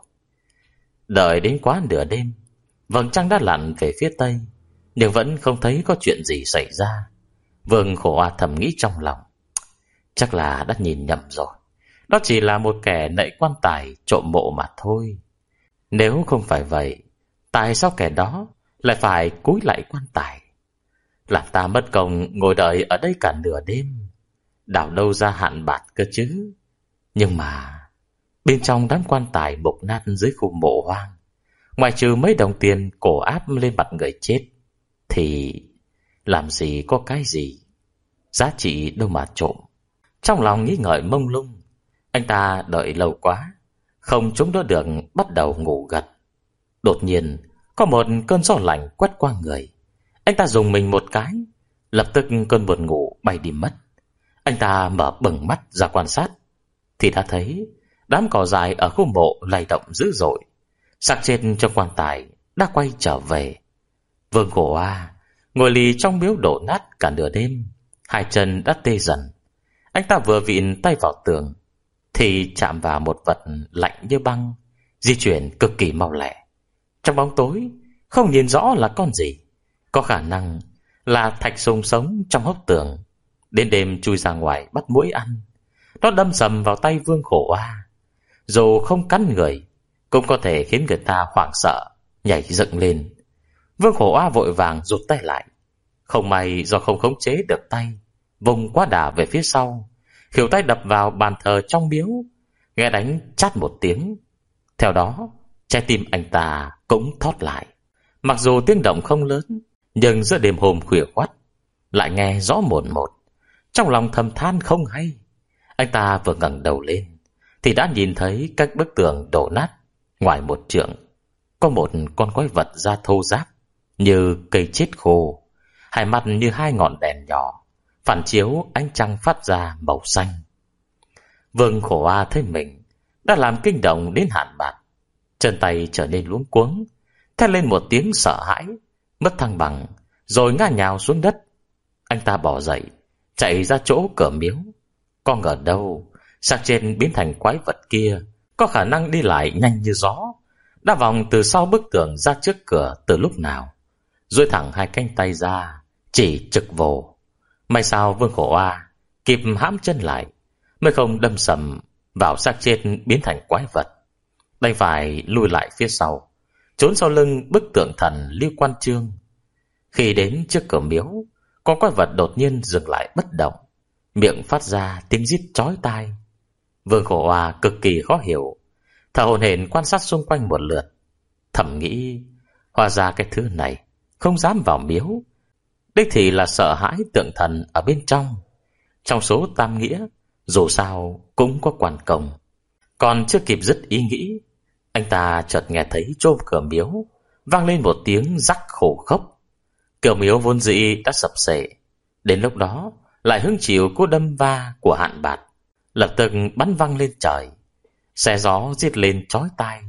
Speaker 1: Đợi đến quá nửa đêm, vầng trăng đã lặn về phía tây, nhưng vẫn không thấy có chuyện gì xảy ra. Vương Khổ Oa thầm nghĩ trong lòng, chắc là đã nhìn nhầm rồi. Đó chỉ là một kẻ nậy quan tài trộm mộ mà thôi. Nếu không phải vậy, tại sao kẻ đó lại phải cúi lại quan tài? Làm ta mất công ngồi đợi ở đây cả nửa đêm, đảo đâu ra hạn bạt cơ chứ. Nhưng mà Bên trong đám quan tài mục nát dưới khu mộ hoang, ngoài trừ mấy đồng tiền cổ áp lên mặt người chết, thì làm gì có cái gì giá trị đâu mà trộm. Trong lòng nghĩ ngợi mông lung, anh ta đợi lâu quá, không chống đỡ được, bắt đầu ngủ gật. Đột nhiên có một cơn gió lạnh quét qua người. Anh ta dùng mình một cái, lập tức cơn buồn ngủ bay đi mất. Anh ta mở bừng mắt ra quan sát, thì đã thấy đám cỏ dại ở khu mộ lay động dữ dội. Xác chết trong quan tài đã quay trở về. Vương Khổ A ngồi lì trong miếu đổ nát cả nửa đêm, hai chân đã tê dần. Anh ta vừa vịn tay vào tường thì chạm vào một vật lạnh như băng, di chuyển cực kỳ mau lẹ. Trong bóng tối không nhìn rõ là con gì, có khả năng là thạch sùng sống trong hốc tường, đến đêm chui ra ngoài bắt muỗi ăn. Nó đâm sầm vào tay Vương Khổ A, dù không cắn người cũng có thể khiến người ta hoảng sợ nhảy dựng lên. Vương Khổ A vội vàng rụt tay lại. Không may do không khống chế được tay, vùng quá đà về phía sau, khuỷu tay đập vào bàn thờ trong miếu, nghe đánh chát một tiếng. Theo đó trái tim anh ta cũng thót lại. Mặc dù tiếng động không lớn, nhưng giữa đêm hôm khuya khoắt lại nghe rõ mồn một. Trong lòng thầm than không hay. Anh ta vừa ngẩng đầu lên thì đã nhìn thấy các bức tường đổ nát. Ngoài một trượng có một con quái vật da thô ráp như cây chết khô, hai mặt như hai ngọn đèn nhỏ, phản chiếu ánh trăng phát ra màu xanh. Vương Khổ A thấy mình đã làm kinh động đến hạn bạc, chân tay trở nên luống cuống, thét lên một tiếng sợ hãi, mất thăng bằng rồi ngã nhào xuống đất. Anh ta bỏ dậy chạy ra chỗ cửa miếu. Có ngờ đâu xác trên biến thành quái vật kia có khả năng đi lại nhanh như gió, đã vòng từ sau bức tường ra trước cửa từ lúc nào, duỗi thẳng hai cánh tay ra chỉ trực vồ. May sao Vương Khổ A kịp hãm chân lại, mới không đâm sầm vào xác chết biến thành quái vật. Đành phải lùi lại phía sau, trốn sau lưng bức tượng thần Lưu Quan Chương. Khi đến trước cửa miếu, con quái vật đột nhiên dừng lại bất động, miệng phát ra tiếng rít chói tai. Vương Khổ A cực kỳ khó hiểu, thở hổn hển quan sát xung quanh một lượt, thầm nghĩ hóa ra cái thứ này không dám vào miếu, đích thì là sợ hãi tượng thần ở bên trong. Trong số tam nghĩa dù sao cũng có quan công. Còn chưa kịp dứt ý nghĩ, anh ta chợt nghe thấy chỗ cửa miếu vang lên một tiếng rắc khổ khốc. Cửa miếu vốn dĩ đã sập xệ, đến lúc đó lại hứng chịu cú đâm va của hạn bạt, lập tức bắn văng lên trời. Xe gió rít lên chói tai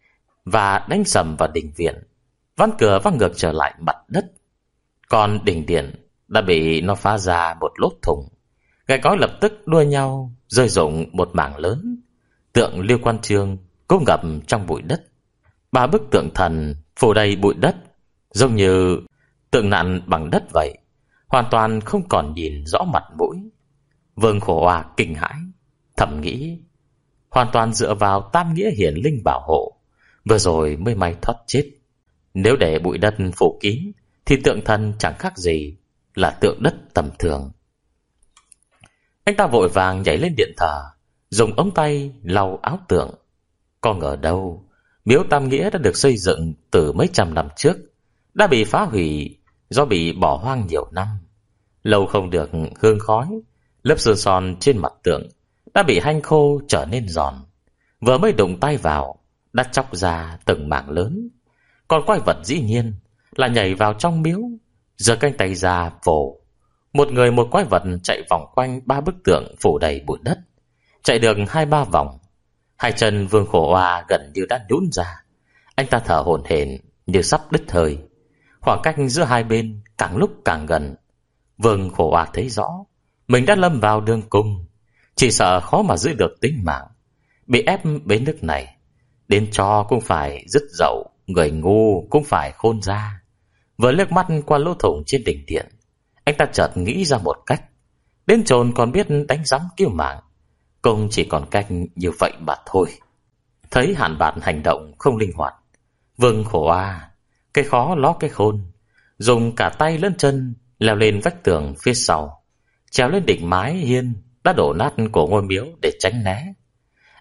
Speaker 1: và đánh sầm vào đình viện. Ván cửa văng ngược trở lại mặt đất. Còn đình điện đã bị nó phá ra một lỗ thủng, gạch cói lập tức đua nhau rơi rụng một mảng lớn. Tượng Lưu Quan Chương cũng ngập trong bụi đất. Ba bức tượng thần phủ đầy bụi đất, giống như tượng nặn bằng đất vậy, hoàn toàn không còn nhìn rõ mặt mũi. Vương Khổ A kinh hãi, thầm nghĩ hoàn toàn dựa vào tam nghĩa hiển linh bảo hộ, vừa rồi mới may thoát chết. Nếu để bụi đất phủ kín thì tượng thần chẳng khác gì là tượng đất tầm thường. Anh ta vội vàng nhảy lên điện thờ, dùng ống tay lau áo tượng. Có ngờ đâu miếu tam nghĩa đã được xây dựng từ mấy trăm năm trước, đã bị phá hủy do bị bỏ hoang nhiều năm. Lâu không được hương khói, lớp sơn son trên mặt tượng đã bị hanh khô trở nên giòn, vừa mới đụng tay vào đã chóc ra từng mảng lớn. Còn quái vật dĩ nhiên là nhảy vào trong miếu, giơ cánh tay ra vồ. Một người một quái vật chạy vòng quanh ba bức tượng phủ đầy bụi đất. Chạy được hai ba vòng, hai chân Vương Khổ A gần như đã nhũn ra. Anh ta thở hổn hển như sắp đứt hơi. Khoảng cách giữa hai bên càng lúc càng gần. Vương Khổ A thấy rõ mình đã lâm vào đường cùng, chỉ sợ khó mà giữ được tính mạng. Bị ép bến nước này, đến chó cũng phải dứt dậu, người ngu cũng phải khôn ra. Vừa liếc mắt qua lỗ thủng trên đỉnh điện, anh ta chợt nghĩ ra một cách. Đến chồn còn biết đánh giám cứu mạng, cũng chỉ còn cách như vậy mà thôi. Thấy hạn bạt hành động không linh hoạt, Vương Khổ A cái khó ló cái khôn, dùng cả tay lẫn chân leo lên vách tường phía sau, trèo lên đỉnh mái hiên đã đổ nát của ngôi miếu để tránh né.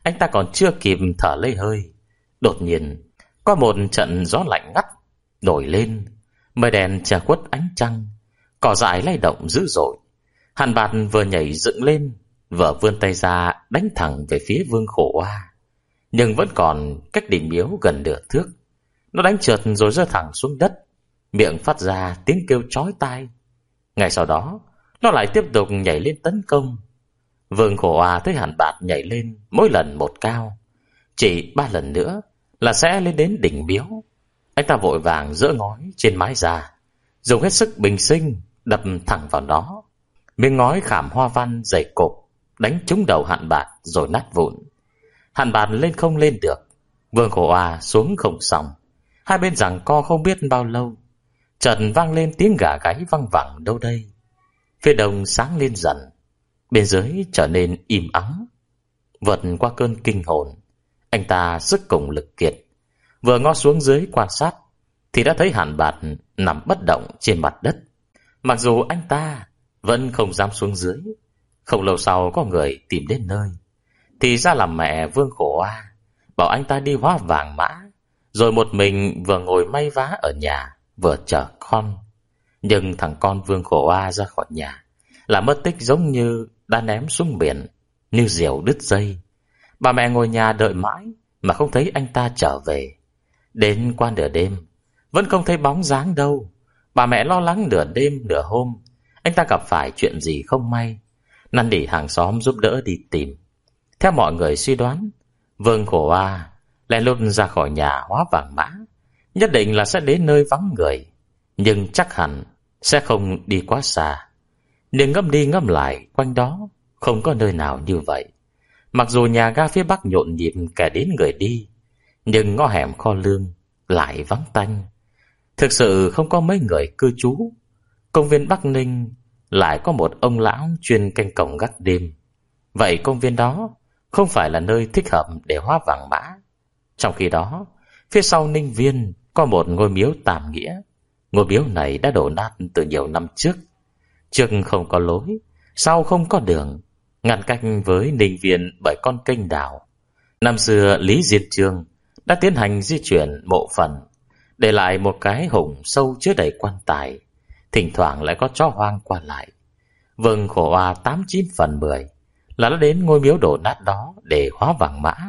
Speaker 1: Anh ta còn chưa kịp thở lấy hơi, đột nhiên có một trận gió lạnh ngắt nổi lên, mây đen che khuất ánh trăng, cỏ dại lay động dữ dội. Hàn Bạt vừa nhảy dựng lên, vừa vươn tay ra đánh thẳng về phía Vương Khổ Oa, nhưng vẫn còn cách đỉnh miếu gần nửa thước. Nó đánh trượt rồi rơi thẳng xuống đất, miệng phát ra tiếng kêu chói tai. Ngay sau đó, nó lại tiếp tục nhảy lên tấn công. Vương Khổ Oa thấy Hàn Bạt nhảy lên mỗi lần một cao, chỉ ba lần nữa là sẽ lên đến đỉnh miếu. Anh ta vội vàng giỡ ngói trên mái ra, dùng hết sức bình sinh đập thẳng vào nó. Miếng ngói khảm hoa văn dày cộp đánh trúng đầu Hàn Bạt rồi nát vụn. Hàn Bạt lên không lên được, Vương Khổ Oa xuống không xong. Hai bên giằng co không biết bao lâu, chợt vang lên tiếng gà gáy văng vẳng đâu đây. Phía đông sáng lên dần, bên dưới trở nên im ắng. Vượt qua cơn kinh hồn, anh ta sức cùng lực kiệt, vừa ngó xuống dưới quan sát thì đã thấy Hàn Bạt nằm bất động trên mặt đất. Mặc dù anh ta vẫn không dám xuống dưới. Không lâu sau có người tìm đến nơi, thì ra là mẹ Vương Khổ Oa, bảo anh ta đi hóa vàng mã, rồi một mình vừa ngồi may vá ở nhà vừa chờ con. Nhưng thằng con Vương Khổ Oa ra khỏi nhà là mất tích giống như đã ném xuống biển, như diều đứt dây. Bà mẹ ngồi nhà đợi mãi mà không thấy anh ta trở về. Đến qua nửa đêm vẫn không thấy bóng dáng đâu. Bà mẹ lo lắng nửa đêm nửa hôm anh ta gặp phải chuyện gì không may, năn nỉ hàng xóm giúp đỡ đi tìm. Theo mọi người suy đoán, Vương Khổ Oa lén lút ra khỏi nhà hóa vàng mã, nhất định là sẽ đến nơi vắng người, nhưng chắc hẳn sẽ không đi quá xa. Nhưng ngẫm đi ngẫm lại, quanh đó không có nơi nào như vậy. Mặc dù nhà ga phía bắc nhộn nhịp kẻ đến người đi, nhưng ngõ hẻm kho lương lại vắng tanh, thực sự không có mấy người cư trú. Công viên Bắc Ninh lại có một ông lão chuyên canh cổng gác đêm. Vậy công viên đó không phải là nơi thích hợp để hóa vàng mã. Trong khi đó, phía sau Ninh Viên có một ngôi miếu Tam Nghĩa. Ngôi miếu này đã đổ nát từ nhiều năm trước. Trước không có lối, sau không có đường, ngăn cách với Ninh Viên bởi con kênh đào. Năm xưa Lý Diên Chương đã tiến hành di chuyển mộ phần, để lại một cái hùng sâu chứa đầy quan tài. Thỉnh thoảng lại có chó hoang qua lại. Vương Khổ Oa tám chín phần mười là đã đến ngôi miếu đổ nát đó để hóa vàng mã.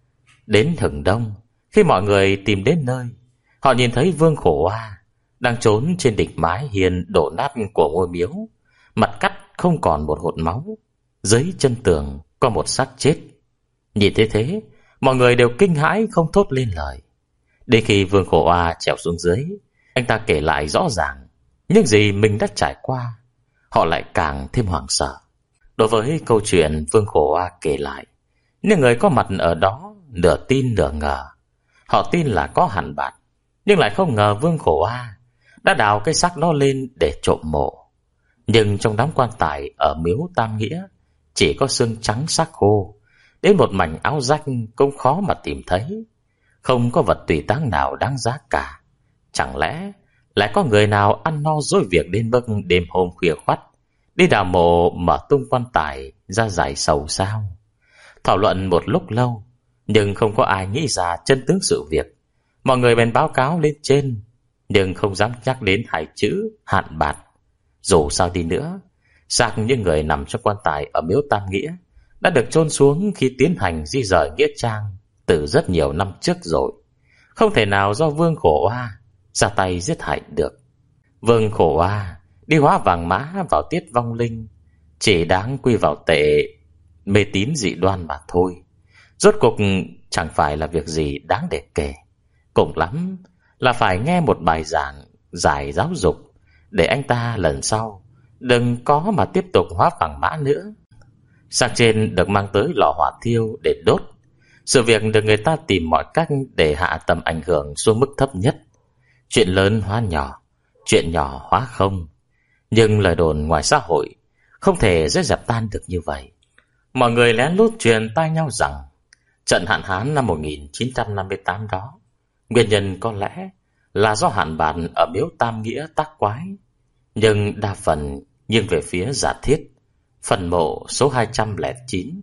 Speaker 1: Đến hừng đông, khi mọi người tìm đến nơi, họ nhìn thấy Vương Khổ Oa đang trốn trên đỉnh mái hiên đổ nát của ngôi miếu, mặt cắt không còn một hột máu. Dưới chân tường có một xác chết. Nhìn thấy thế, mọi người đều kinh hãi không thốt lên lời. Đến khi Vương Khổ Oa trèo xuống dưới, anh ta kể lại rõ ràng những gì mình đã trải qua. Họ lại càng thêm hoảng sợ. Đối với câu chuyện Vương Khổ Oa kể lại, những người có mặt ở đó nửa tin nửa ngờ. Họ tin là có Hàn Bạt, nhưng lại không ngờ Vương Khổ Oa đã đào cái xác đó lên để trộm mộ. Nhưng trong đám quan tài ở miếu Tam Nghĩa chỉ có xương trắng xác khô, đến một mảnh áo rách cũng khó mà tìm thấy. Không có vật tùy táng nào đáng giá cả. Chẳng lẽ lại có người nào ăn no dối việc đến mức đêm hôm khuya khoắt đi đào mộ mở tung quan tài ra giải sầu sao? Thảo luận một lúc lâu, nhưng không có ai nghĩ ra chân tướng sự việc. Mọi người bèn báo cáo lên trên, nhưng không dám nhắc đến hai chữ Hàn Bạt. Dù sao đi nữa, xác những người nằm trong quan tài ở miếu Tam Nghĩa đã được chôn xuống khi tiến hành di rời nghĩa trang từ rất nhiều năm trước rồi. Không thể nào do Vương Khổ Oa ra tay giết hại được. Vương Khổ Oa đi hóa vàng mã vào tiết vong linh chỉ đáng quy vào tệ mê tín dị đoan mà thôi. Rốt cuộc chẳng phải là việc gì đáng để kể. Cùng lắm là phải nghe một bài giảng giải giáo dục, để anh ta lần sau đừng có mà tiếp tục hóa vàng mã nữa. Xác trên được mang tới lò hỏa thiêu để đốt. Sự việc được người ta tìm mọi cách để hạ tầm ảnh hưởng xuống mức thấp nhất. Chuyện lớn hóa nhỏ, chuyện nhỏ hóa không. Nhưng lời đồn ngoài xã hội không thể dễ dập tan được như vậy. Mọi người lén lút truyền tai nhau rằng trận hạn hán năm một nghìn chín trăm năm mươi tám đó, nguyên nhân có lẽ là do Hàn Bạt ở miếu Tam Nghĩa tác quái. Nhưng đa phần nghiêng về phía giả thiết. Phần mộ số hai trăm lẻ chín,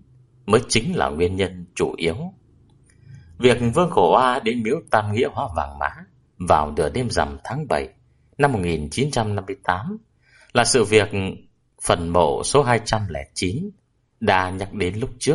Speaker 1: mới chính là nguyên nhân chủ yếu. Việc Vương Khổ Oa đến miếu Tam Nghĩa Hóa Vàng Mã vào nửa đêm rằm tháng bảy năm một nghìn chín trăm năm mươi tám là sự việc phần mộ số hai trăm lẻ chín đã nhắc đến lúc trước.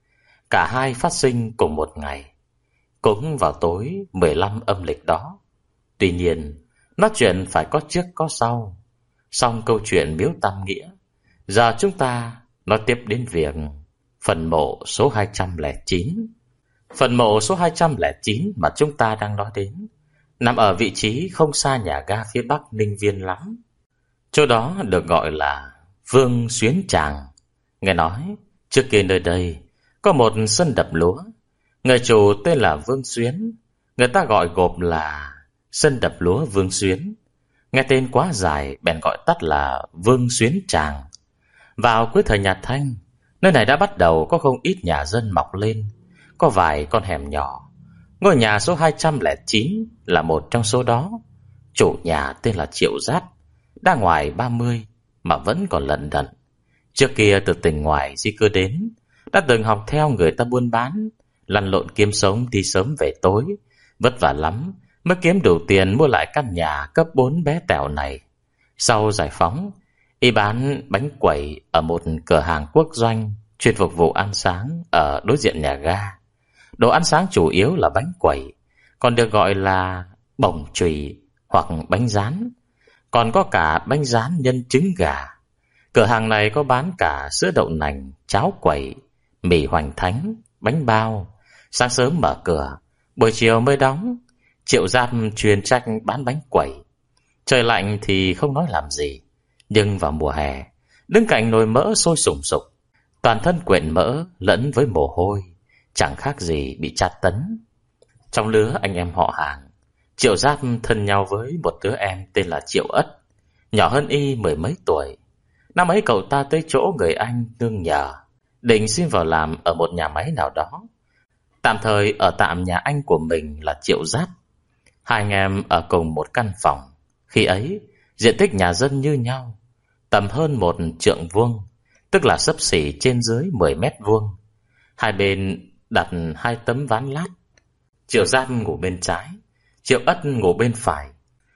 Speaker 1: Cả hai phát sinh cùng một ngày, cũng vào tối mười lăm âm lịch đó. Tuy nhiên, nói chuyện phải có trước có sau. Xong câu chuyện miếu Tam Nghĩa, giờ chúng ta nói tiếp đến việc phần mộ số hai trăm lẻ chín. Phần mộ số hai trăm lẻ chín mà chúng ta đang nói đến nằm ở vị trí không xa nhà ga phía bắc Ninh Viên lắm. Chỗ đó được gọi là Vương Xuyến Tràng. Nghe nói trước kia nơi đây có một sân đập lúa, người chủ tên là Vương Xuyến, người ta gọi gộp là sân đập lúa Vương Xuyến. Nghe tên quá dài bèn gọi tắt là Vương Xuyến Tràng. Vào cuối thời nhà Thanh, nơi này đã bắt đầu có không ít nhà dân mọc lên, có vài con hẻm nhỏ. Ngôi nhà số hai trăm lẻ chín là một trong số đó. Chủ nhà tên là Triệu Giáp, đã ngoài ba mươi mà vẫn còn lận đận. Trước kia từ tỉnh ngoài di cư đến, đã từng học theo người ta buôn bán, lăn lộn kiếm sống đi sớm về tối, vất vả lắm mới kiếm đủ tiền mua lại căn nhà cấp bốn bé tẹo này. Sau giải phóng, y bán bánh quẩy ở một cửa hàng quốc doanh chuyên phục vụ ăn sáng ở đối diện nhà ga. Đồ ăn sáng chủ yếu là bánh quẩy, còn được gọi là bổng chùy hoặc bánh rán, còn có cả bánh rán nhân trứng gà. Cửa hàng này có bán cả sữa đậu nành, cháo quẩy, mì hoành thánh, bánh bao. Sáng sớm mở cửa, buổi chiều mới đóng. Triệu Giáp chuyên trách bán bánh quẩy. Trời lạnh thì không nói làm gì, nhưng vào mùa hè, đứng cạnh nồi mỡ sôi sùng sục, toàn thân quện mỡ lẫn với mồ hôi, chẳng khác gì bị tra tấn. Trong lứa anh em họ hàng, Triệu Giáp thân nhau với một đứa em tên là Triệu Ất, nhỏ hơn y mười mấy tuổi. Năm ấy cậu ta tới chỗ người anh nương nhờ, định xin vào làm ở một nhà máy nào đó, tạm thời ở tạm nhà anh của mình là Triệu Giáp. Hai anh em ở cùng một căn phòng. Khi ấy, diện tích nhà dân như nhau, tầm hơn một trượng vuông, tức là xấp xỉ trên dưới mười mét vuông. Hai bên đặt hai tấm ván lát. Triệu Giáp ngủ bên trái, Triệu Ất ngủ bên phải.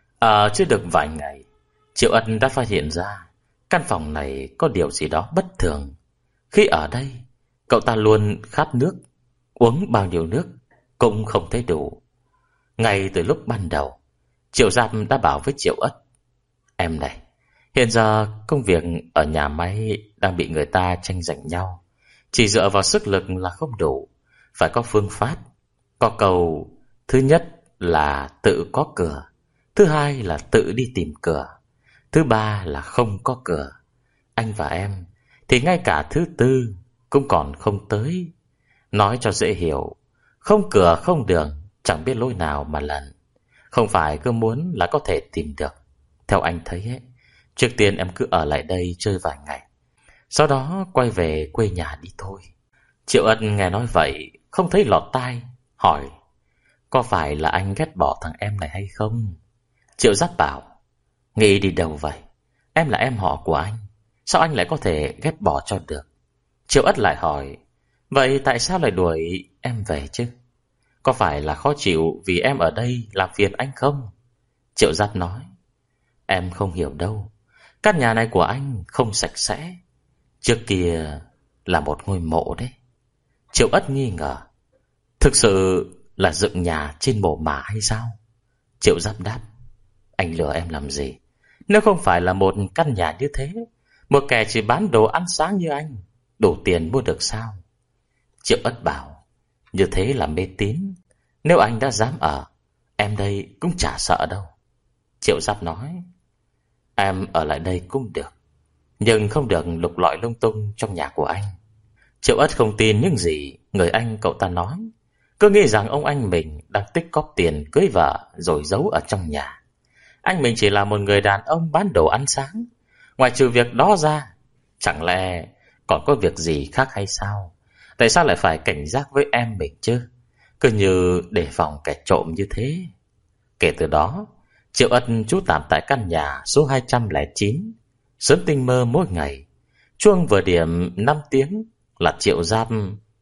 Speaker 1: Ở chưa được vài ngày, Triệu Ất đã phát hiện ra căn phòng này có điều gì đó bất thường. Khi ở đây, cậu ta luôn khát nước, uống bao nhiêu nước cũng không thấy đủ. Ngay từ lúc ban đầu, Triệu Giáp đã bảo với Triệu Ất: "Em này, hiện giờ công việc ở nhà máy đang bị người ta tranh giành nhau. Chỉ dựa vào sức lực là không đủ, phải có phương pháp. Có câu, thứ nhất là tự có cửa, thứ hai là tự đi tìm cửa, thứ ba là không có cửa. Anh và em thì ngay cả thứ tư cũng còn không tới. Nói cho dễ hiểu, không cửa không đường, chẳng biết lối nào mà lần. Không phải cứ muốn là có thể tìm được. Theo anh thấy ấy, trước tiên em cứ ở lại đây chơi vài ngày, sau đó quay về quê nhà đi thôi." Triệu Ân nghe nói vậy không thấy lọt tai, hỏi: "Có phải là anh ghét bỏ thằng em này hay không?" Triệu Giáp bảo: "Nghĩ đi đâu vậy? Em là em họ của anh, sao anh lại có thể ghét bỏ cho được?" Triệu Ất lại hỏi: "Vậy tại sao lại đuổi em về chứ? Có phải là khó chịu vì em ở đây làm phiền anh không?" Triệu Giáp nói: "Em không hiểu đâu. Căn nhà này của anh không sạch sẽ, trước kia là một ngôi mộ đấy." Triệu Ất nghi ngờ: "Thực sự là dựng nhà trên mộ mả hay sao?" Triệu Giáp đáp: "Anh lừa em làm gì? Nếu không phải là một căn nhà như thế, một kẻ chỉ bán đồ ăn sáng như anh đủ tiền mua được sao?" Triệu Ất bảo: "Như thế là mê tín. Nếu anh đã dám ở, em đây cũng chả sợ đâu." Triệu Giáp nói: "Em ở lại đây cũng được, nhưng không được lục lọi lung tung trong nhà của anh." Triệu Ất không tin những gì người anh cậu ta nói, cứ nghĩ rằng ông anh mình đang tích cóp tiền cưới vợ rồi giấu ở trong nhà. Anh mình chỉ là một người đàn ông bán đồ ăn sáng, ngoài trừ việc đó ra, chẳng lẽ còn có việc gì khác hay sao? Tại sao lại phải cảnh giác với em mình chứ? Cứ như đề phòng kẻ trộm như thế. Kể từ đó, Triệu Ất trú tạm tại căn nhà số hai trăm lẻ chín. Sớm tinh mơ mỗi ngày, chuông vừa điểm năm tiếng là Triệu Giáp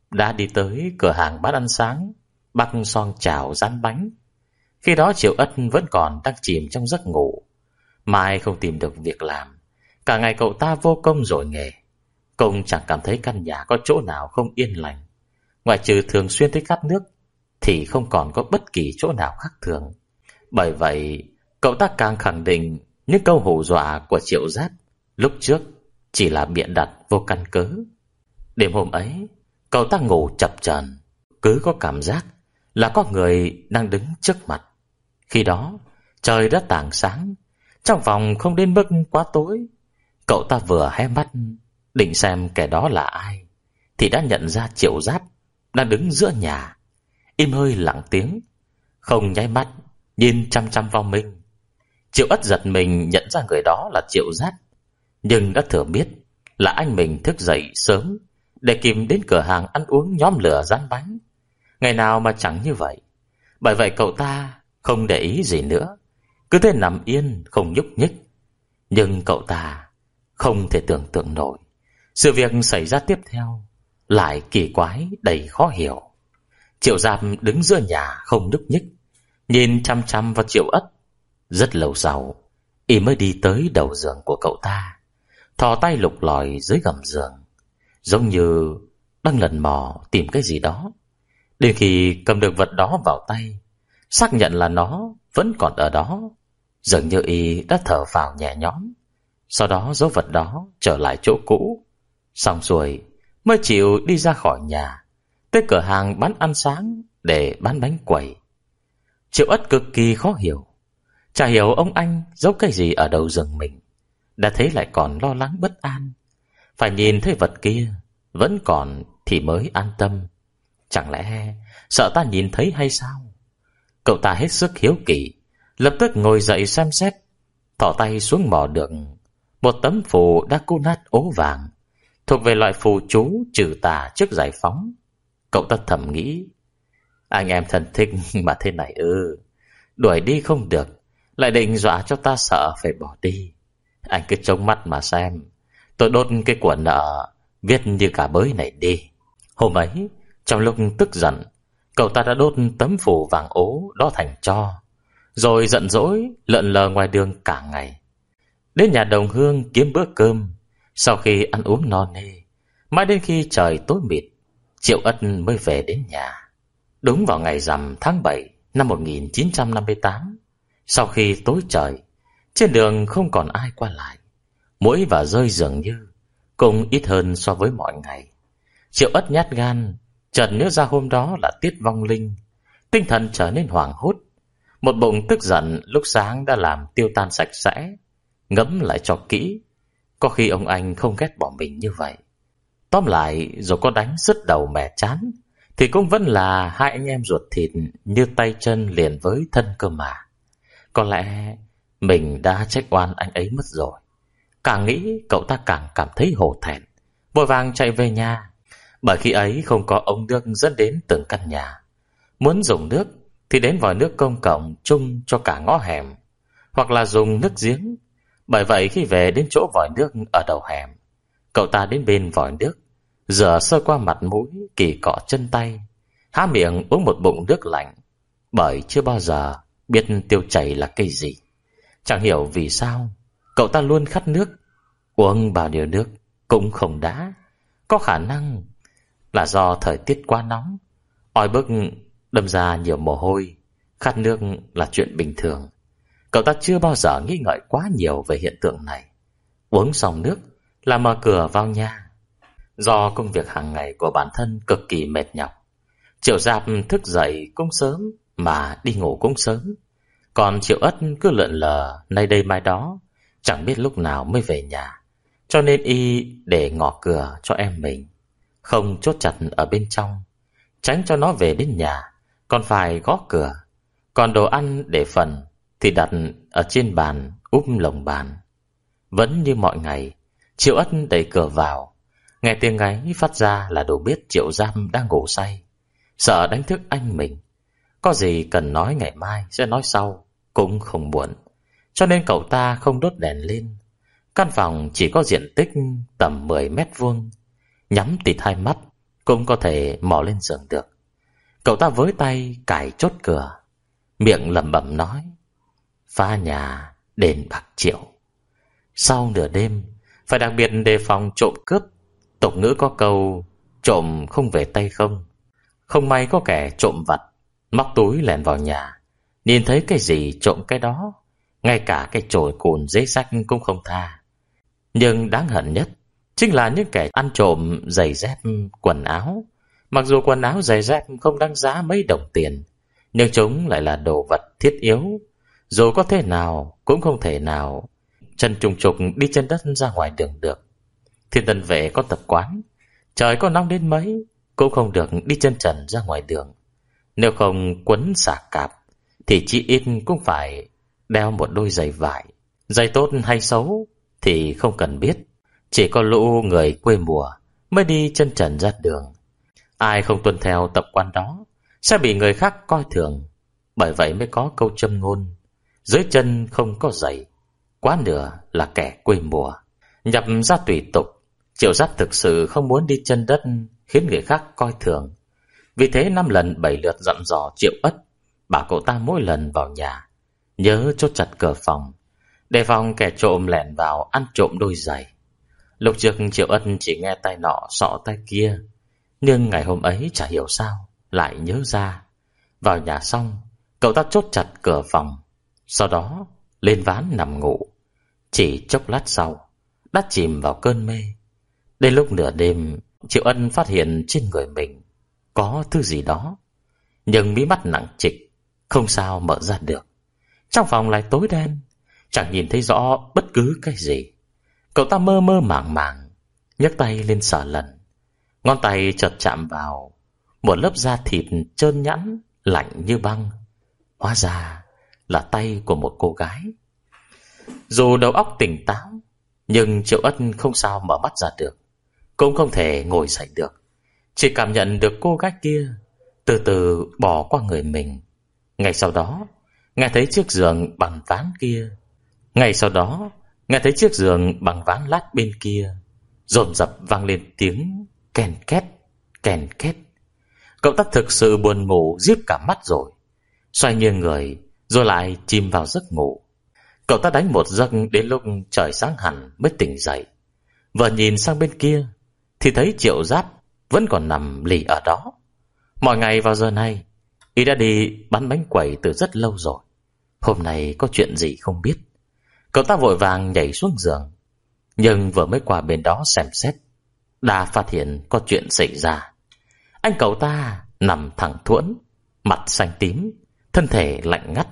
Speaker 1: đã đi tới cửa hàng bán ăn sáng Bắc Son Chảo Rán Bánh. Khi đó Triệu Ất vẫn còn đang chìm trong giấc ngủ. Mai không tìm được việc làm, cả ngày cậu ta vô công rồi nghề. Công chẳng cảm thấy căn nhà có chỗ nào không yên lành. Ngoài trừ thường xuyên thấy khát nước thì không còn có bất kỳ chỗ nào khác thường. Bởi vậy cậu ta càng khẳng định những câu hù dọa của Triệu Giáp lúc trước chỉ là bịa đặt vô căn cớ. Đêm hôm ấy cậu ta ngủ chập chờn, cứ có cảm giác là có người đang đứng trước mặt. Khi đó trời đã tảng sáng, trong phòng không đến mức quá tối. Cậu ta vừa hé mắt định xem kẻ đó là ai thì đã nhận ra Triệu Giáp đang đứng giữa nhà, im hơi lặng tiếng, không nháy mắt, nhìn chăm chăm vào mình. Triệu Ất giật mình nhận ra người đó là Triệu Giáp, nhưng đã thừa biết là anh mình thức dậy sớm để kìm đến cửa hàng ăn uống nhóm lửa rán bánh. Ngày nào mà chẳng như vậy. Bởi vậy cậu ta không để ý gì nữa, cứ thế nằm yên không nhúc nhích. Nhưng cậu ta không thể tưởng tượng nổi sự việc xảy ra tiếp theo lại kỳ quái đầy khó hiểu. Triệu Giáp đứng giữa nhà không nhúc nhích, nhìn chăm chăm vào Triệu Ất. Rất lâu sau y mới đi tới đầu giường của cậu ta, thò tay lục lọi dưới gầm giường, giống như đang lần mò tìm cái gì đó. Đến khi cầm được vật đó vào tay, xác nhận là nó vẫn còn ở đó, dường như y đã thở phào nhẹ nhõm. Sau đó giấu vật đó trở lại chỗ cũ. Xong rồi mới chịu đi ra khỏi nhà, tới cửa hàng bán ăn sáng để bán bánh quẩy. Triệu Ất cực kỳ khó hiểu, chả hiểu ông anh giấu cái gì ở đầu giường mình, đã thế lại còn lo lắng bất an. Phải nhìn thấy vật kia vẫn còn thì mới an tâm. Chẳng lẽ sợ ta nhìn thấy hay sao? Cậu ta hết sức hiếu kỳ, lập tức ngồi dậy xem xét, thỏ tay xuống mò được một tấm phù đã cũ nát ố vàng, thuộc về loại phù chú trừ tà trước giải phóng. Cậu ta thầm nghĩ, anh em thân thích mà thế này ư, đuổi đi không được, lại định dọa cho ta sợ phải bỏ đi. Anh cứ trông mắt mà xem, tôi đốt cái của nợ viết như cả bới này đi. Hôm ấy trong lúc tức giận, cậu ta đã đốt tấm phù vàng ố đó thành tro, rồi giận dỗi lượn lờ ngoài đường cả ngày. Đến nhà đồng hương kiếm bữa cơm. Sau khi ăn uống no nê, mãi đến khi trời tối mịt, Triệu Ất mới về đến nhà. Đúng vào ngày rằm tháng bảy năm một nghìn chín trăm năm mươi tám. Sau khi tối trời, trên đường không còn ai qua lại, muỗi và rơi dường như cũng ít hơn so với mọi ngày. Triệu Ất nhát gan, chợt nhớ ra hôm đó là tiết vong linh, tinh thần trở nên hoảng hốt. Một bụng tức giận lúc sáng đã làm tiêu tan sạch sẽ. Ngẫm lại cho kỹ, có khi ông anh không ghét bỏ mình như vậy. Tóm lại, dù có đánh sứt đầu mẻ chán thì cũng vẫn là hai anh em ruột thịt, như tay chân liền với thân cơ mà. Có lẽ mình đã trách oan anh ấy mất rồi. Càng nghĩ cậu ta càng cảm thấy hổ thẹn, vội vàng chạy về nhà. Bởi khi ấy không có ống nước dẫn đến từng căn nhà. Muốn dùng nước thì đến vòi nước công cộng chung cho cả ngõ hẻm, hoặc là dùng nước giếng. Bởi vậy khi về đến chỗ vòi nước ở đầu hẻm, cậu ta đến bên vòi nước, rửa sơ qua mặt mũi, kỳ cọ chân tay, há miệng uống một bụng nước lạnh. Bởi chưa bao giờ biết tiêu chảy là cái gì, chẳng hiểu vì sao cậu ta luôn khát nước. Uống bao nhiêu nước cũng không đã. Có khả năng là do thời tiết quá nóng, oi bức đâm ra nhiều mồ hôi. Khát nước là chuyện bình thường. Cậu ta chưa bao giờ nghĩ ngợi quá nhiều về hiện tượng này. Uống xong nước là mở cửa vào nhà. Do công việc hàng ngày của bản thân cực kỳ mệt nhọc, Triệu Giáp thức dậy cũng sớm mà đi ngủ cũng sớm. Còn Triệu Ất cứ lượn lờ nay đây mai đó, chẳng biết lúc nào mới về nhà. Cho nên y để ngỏ cửa cho em mình, không chốt chặt ở bên trong, tránh cho nó về đến nhà còn phải gõ cửa. Còn đồ ăn để phần thì đặt ở trên bàn úp lồng bàn. Vẫn như mọi ngày, Triệu Ất đẩy cửa vào, nghe tiếng ngáy phát ra là đủ biết Triệu Giáp đang ngủ say, sợ đánh thức anh mình. Có gì cần nói ngày mai sẽ nói sau cũng không muộn, cho nên cậu ta không đốt đèn lên. Căn phòng chỉ có diện tích tầm mười mét vuông, nhắm tịt hai mắt, cũng có thể mò lên giường được. Cậu ta với tay cài chốt cửa, miệng lẩm bẩm nói: phá nhà đền bạc triệu. Sau nửa đêm phải đặc biệt đề phòng trộm cướp. Tục ngữ có câu trộm không về tay không. Không may có kẻ trộm vặt móc túi lẻn vào nhà, nhìn thấy cái gì trộm cái đó, ngay cả cái chổi cùn giấy sách cũng không tha. Nhưng đáng hận nhất chính là những kẻ ăn trộm giày dép, quần áo. Mặc dù quần áo giày dép không đáng giá mấy đồng tiền, nhưng chúng lại là đồ vật thiết yếu. Dù có thế nào cũng không thể nào chân trùng trục đi chân đất ra ngoài đường được. Thiên Tân Vệ có tập quán, trời có nóng đến mấy cũng không được đi chân trần ra ngoài đường. Nếu không quấn xà cạp thì chỉ ít cũng phải đeo một đôi giày vải. Giày tốt hay xấu thì không cần biết, chỉ có lũ người quê mùa mới đi chân trần ra đường. Ai không tuân theo tập quán đó sẽ bị người khác coi thường. Bởi vậy mới có câu châm ngôn: dưới chân không có giày, quá nửa là kẻ quê mùa. Nhập ra tùy tục, Triệu Giáp thực sự không muốn đi chân đất khiến người khác coi thường. Vì thế năm lần bảy lượt dặn dò Triệu Ất, bảo cậu ta mỗi lần vào nhà nhớ chốt chặt cửa phòng, đề phòng kẻ trộm lẻn vào ăn trộm đôi giày. Lúc trước Triệu Ất chỉ nghe tay nọ sọ tay kia, nhưng ngày hôm ấy chả hiểu sao lại nhớ ra. Vào nhà xong, cậu ta chốt chặt cửa phòng, sau đó lên ván nằm ngủ. Chỉ chốc lát sau đã chìm vào cơn mê. Đến lúc nửa đêm, Triệu Ân phát hiện trên người mình có thứ gì đó, nhưng mí mắt nặng trịch, không sao mở ra được. Trong phòng lại tối đen, chẳng nhìn thấy rõ bất cứ cái gì. Cậu ta mơ mơ màng màng, nhấc tay lên sờ lần. Ngón tay chợt chạm vào một lớp da thịt trơn nhẵn, lạnh như băng. Hóa ra là tay của một cô gái. Dù đầu óc tỉnh táo, nhưng Triệu Ân không sao mở mắt ra được, cũng không thể ngồi dậy được. Chỉ cảm nhận được cô gái kia từ từ bỏ qua người mình. Ngay sau đó nghe thấy chiếc giường bằng ván kia Ngay sau đó nghe thấy chiếc giường bằng ván lát bên kia dồn dập vang lên tiếng kèn két, kèn két. Cậu ta thực sự buồn ngủ giết cả mắt rồi, xoay nghiêng người rồi lại chìm vào giấc ngủ. Cậu ta đánh một giấc đến lúc trời sáng hẳn mới tỉnh dậy. Vừa nhìn sang bên kia thì thấy Triệu Giáp vẫn còn nằm lì ở đó. Mọi ngày vào giờ này y đã đi bán bánh quẩy từ rất lâu rồi. Hôm nay có chuyện gì không biết. Cậu ta vội vàng nhảy xuống giường, nhưng vừa mới qua bên đó xem xét, đã phát hiện có chuyện xảy ra. Anh cậu ta nằm thẳng thuẫn, mặt xanh tím, thân thể lạnh ngắt,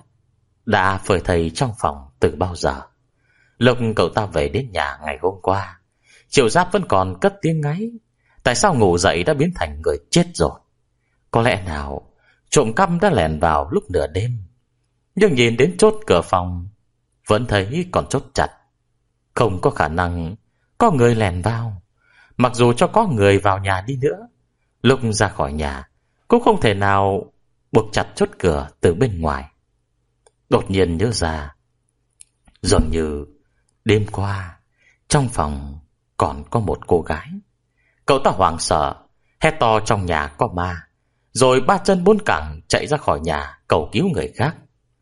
Speaker 1: đã phơi thây trong phòng từ bao giờ. Lúc cậu ta về đến nhà ngày hôm qua, Triệu Giáp vẫn còn cất tiếng ngáy. Tại sao ngủ dậy đã biến thành người chết rồi? Có lẽ nào trộm cắp đã lẻn vào lúc nửa đêm. Nhưng nhìn đến chốt cửa phòng vẫn thấy còn chốt chặt, không có khả năng có người lẻn vào. Mặc dù cho có người vào nhà đi nữa, lúc ra khỏi nhà cũng không thể nào buộc chặt chốt cửa từ bên ngoài. Đột nhiên nhớ ra, dường như đêm qua trong phòng còn có một cô gái. Cậu ta hoảng sợ hét to trong nhà có ma, rồi ba chân bốn cẳng chạy ra khỏi nhà cầu cứu người khác.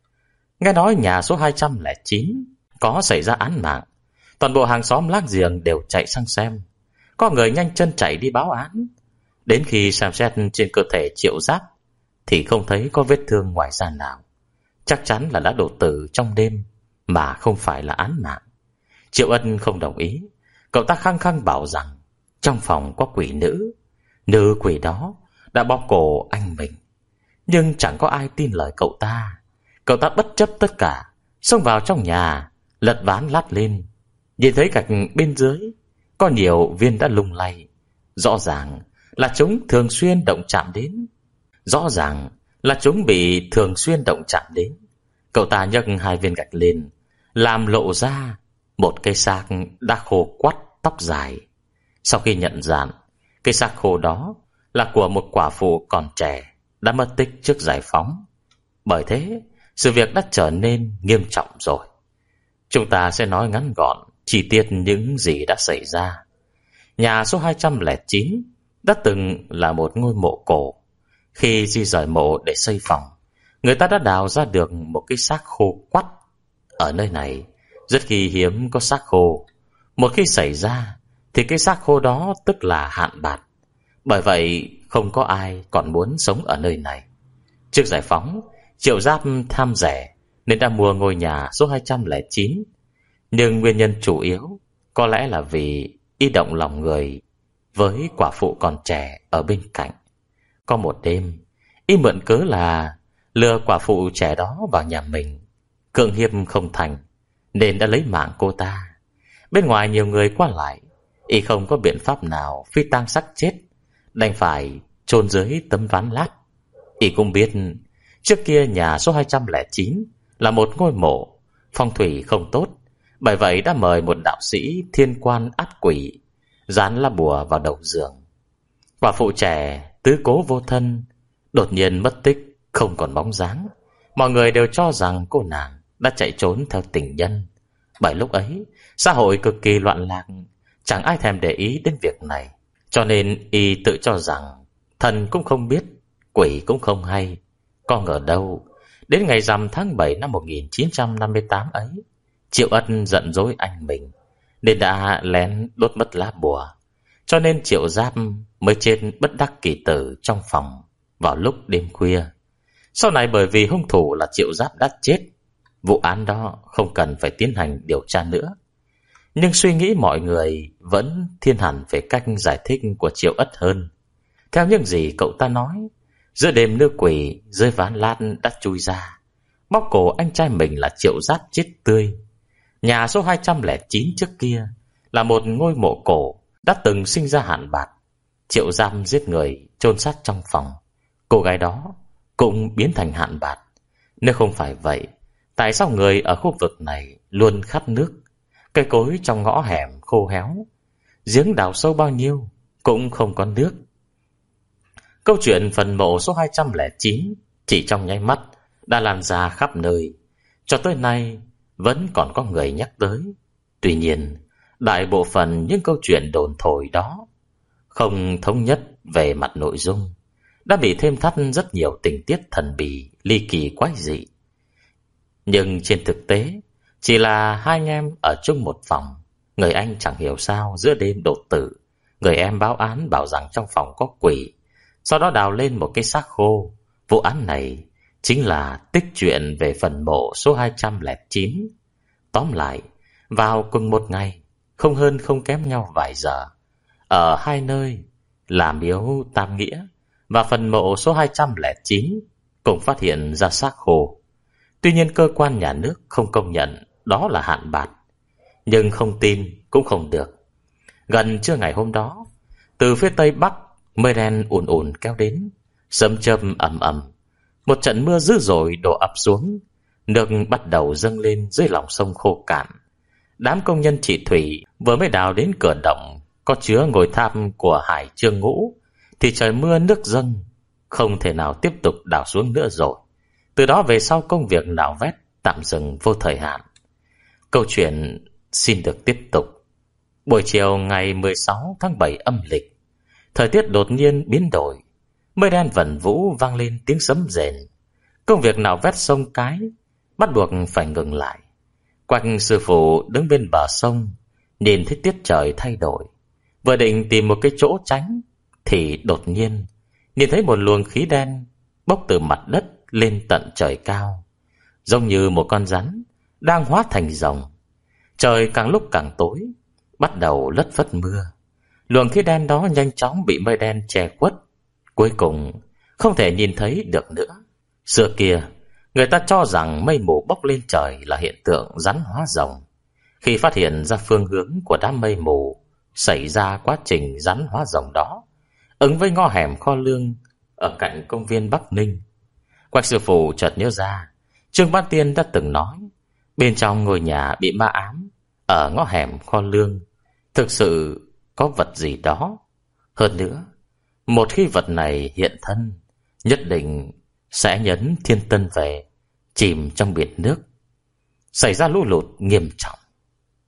Speaker 1: Nghe nói nhà số hai trăm lẻ chín có xảy ra án mạng. Toàn bộ hàng xóm láng giềng đều chạy sang xem. Có người nhanh chân chạy đi báo án. Đến khi xem xét trên cơ thể Triệu Giáp thì không thấy có vết thương ngoài da nào. Chắc chắn là đã đột tử trong đêm, mà không phải là án mạng. Triệu Ân không đồng ý. Cậu ta khăng khăng bảo rằng trong phòng có quỷ nữ. Nữ quỷ đó đã bóp cổ anh mình. Nhưng chẳng có ai tin lời cậu ta. Cậu ta bất chấp tất cả, xông vào trong nhà, lật ván lát lên. Nhìn thấy gạch bên dưới có nhiều viên đã lung lay. Rõ ràng là chúng thường xuyên động chạm đến. Rõ ràng là chúng bị thường xuyên động chạm đến. Cậu ta nhấc hai viên gạch lên, làm lộ ra một cây xác đã khô quắt, tóc dài. Sau khi nhận dạng, cây xác khô đó là của một quả phụ còn trẻ, đã mất tích trước giải phóng. Bởi thế sự việc đã trở nên nghiêm trọng rồi. Chúng ta sẽ nói ngắn gọn chi tiết những gì đã xảy ra. Nhà số hai trăm lẻ chín đã từng là một ngôi mộ cổ. Khi di rời mộ để xây phòng, người ta đã đào ra được một cái xác khô quắt. Ở nơi này rất kỳ hiếm có xác khô. Một khi xảy ra thì cái xác khô đó tức là hạn bạt. Bởi vậy không có ai còn muốn sống ở nơi này. Trước giải phóng, Triệu Giáp tham rẻ nên đã mua ngôi nhà số hai trăm lẻ chín. Nhưng nguyên nhân chủ yếu có lẽ là vì y động lòng người với quả phụ còn trẻ ở bên cạnh. Có một đêm, y mượn cớ là lừa quả phụ trẻ đó vào nhà mình. Cưỡng hiếp không thành nên đã lấy mạng cô ta. Bên ngoài nhiều người qua lại, y không có biện pháp nào phi tang xác chết, đành phải chôn dưới tấm ván lát. Y cũng biết trước kia nhà số hai trăm lẻ chín là một ngôi mộ, phong thủy không tốt. Bởi vậy đã mời một đạo sĩ thiên quan át quỷ dán lá bùa vào đầu giường. Quả phụ trẻ tứ cố vô thân đột nhiên mất tích, không còn bóng dáng. Mọi người đều cho rằng cô nàng đã chạy trốn theo tình nhân. Bởi lúc ấy xã hội cực kỳ loạn lạc, chẳng ai thèm để ý đến việc này. Cho nên y tự cho rằng thần cũng không biết, quỷ cũng không hay. Có ngờ đâu đến ngày rằm tháng bảy năm một nghìn chín trăm năm mươi tám ấy, Triệu Ân giận dỗi anh mình nên đã lén đốt mất lá bùa. Cho nên Triệu Giáp mới chết bất đắc kỳ tử trong phòng vào lúc đêm khuya. Sau này bởi vì hung thủ là Triệu Giáp đã chết, vụ án đó không cần phải tiến hành điều tra nữa. Nhưng suy nghĩ mọi người vẫn thiên hẳn về cách giải thích của Triệu Ất hơn. Theo những gì cậu ta nói, giữa đêm nữ quỷ dưới ván lát đã chui ra, bóp cổ anh trai mình là Triệu Giáp chết tươi. Nhà số hai trăm lẻ chín trước kia là một ngôi mộ cổ đã từng sinh ra hạn bạt. Triệu Giam giết người chôn xác trong phòng, cô gái đó cũng biến thành hạn bạt. Nếu không phải vậy, tại sao người ở khu vực này luôn khát nước? Cây cối trong ngõ hẻm khô héo, giếng đào sâu bao nhiêu cũng không có nước. Câu chuyện phần mộ số hai trăm lẻ chín chỉ trong nháy mắt đã lan ra khắp nơi. Cho tới nay vẫn còn có người nhắc tới. Tuy nhiên, đại bộ phận những câu chuyện đồn thổi đó không thống nhất về mặt nội dung, đã bị thêm thắt rất nhiều tình tiết thần bí, ly kỳ quái dị. Nhưng trên thực tế, chỉ là hai anh em ở chung một phòng. Người anh chẳng hiểu sao giữa đêm đột tử, người em báo án bảo rằng trong phòng có quỷ, sau đó đào lên một cái xác khô. Vụ án này chính là tích truyện về phần mộ số hai trăm lẻ chín. Tóm lại, vào cùng một ngày, không hơn không kém nhau vài giờ, ở hai nơi là miếu Tam Nghĩa và phần mộ số hai trăm lẻ chín cũng phát hiện ra xác khô. Tuy nhiên cơ quan nhà nước không công nhận đó là hạn bạt, nhưng không tin cũng không được. Gần trưa ngày hôm đó, từ phía tây bắc, mây đen ùn ùn kéo đến, sấm chớp ầm ầm. Một trận mưa dữ dội đổ ập xuống, nước bắt đầu dâng lên dưới lòng sông khô cạn. Đám công nhân trị thủy vừa mới đào đến cửa động có chứa ngôi tháp của Hải Trương Ngũ thì trời mưa nước dâng, không thể nào tiếp tục đào xuống nữa rồi. Từ đó về sau công việc nạo vét tạm dừng vô thời hạn. Câu chuyện xin được tiếp tục. Buổi chiều ngày mười sáu tháng bảy âm lịch, thời tiết đột nhiên biến đổi, mây đen vẩn vũ vang lên tiếng sấm rền. Công việc nạo vét sông Cái bắt buộc phải ngừng lại. Quách sư phụ đứng bên bờ sông, nhìn thấy tiết trời thay đổi, vừa định tìm một cái chỗ tránh thì đột nhiên nhìn thấy một luồng khí đen bốc từ mặt đất lên tận trời cao, giống như một con rắn đang hóa thành rồng. Trời càng lúc càng tối, bắt đầu lất phất mưa. Luồng khí đen đó nhanh chóng bị mây đen che khuất, cuối cùng không thể nhìn thấy được nữa. Xưa kia, người ta cho rằng mây mù bốc lên trời là hiện tượng rắn hóa rồng. Khi phát hiện ra phương hướng của đám mây mù xảy ra quá trình rắn hóa rồng đó, ứng với ngõ hẻm kho lương ở cạnh công viên Bắc Ninh, Quách sư phụ chợt nhớ ra Trương Bá Tiên đã từng nói bên trong ngôi nhà bị ma ám ở ngõ hẻm kho lương thực sự có vật gì đó. Hơn nữa, một khi vật này hiện thân, nhất định sẽ nhấn thiên tân về, chìm trong biển nước, xảy ra lũ lụt nghiêm trọng.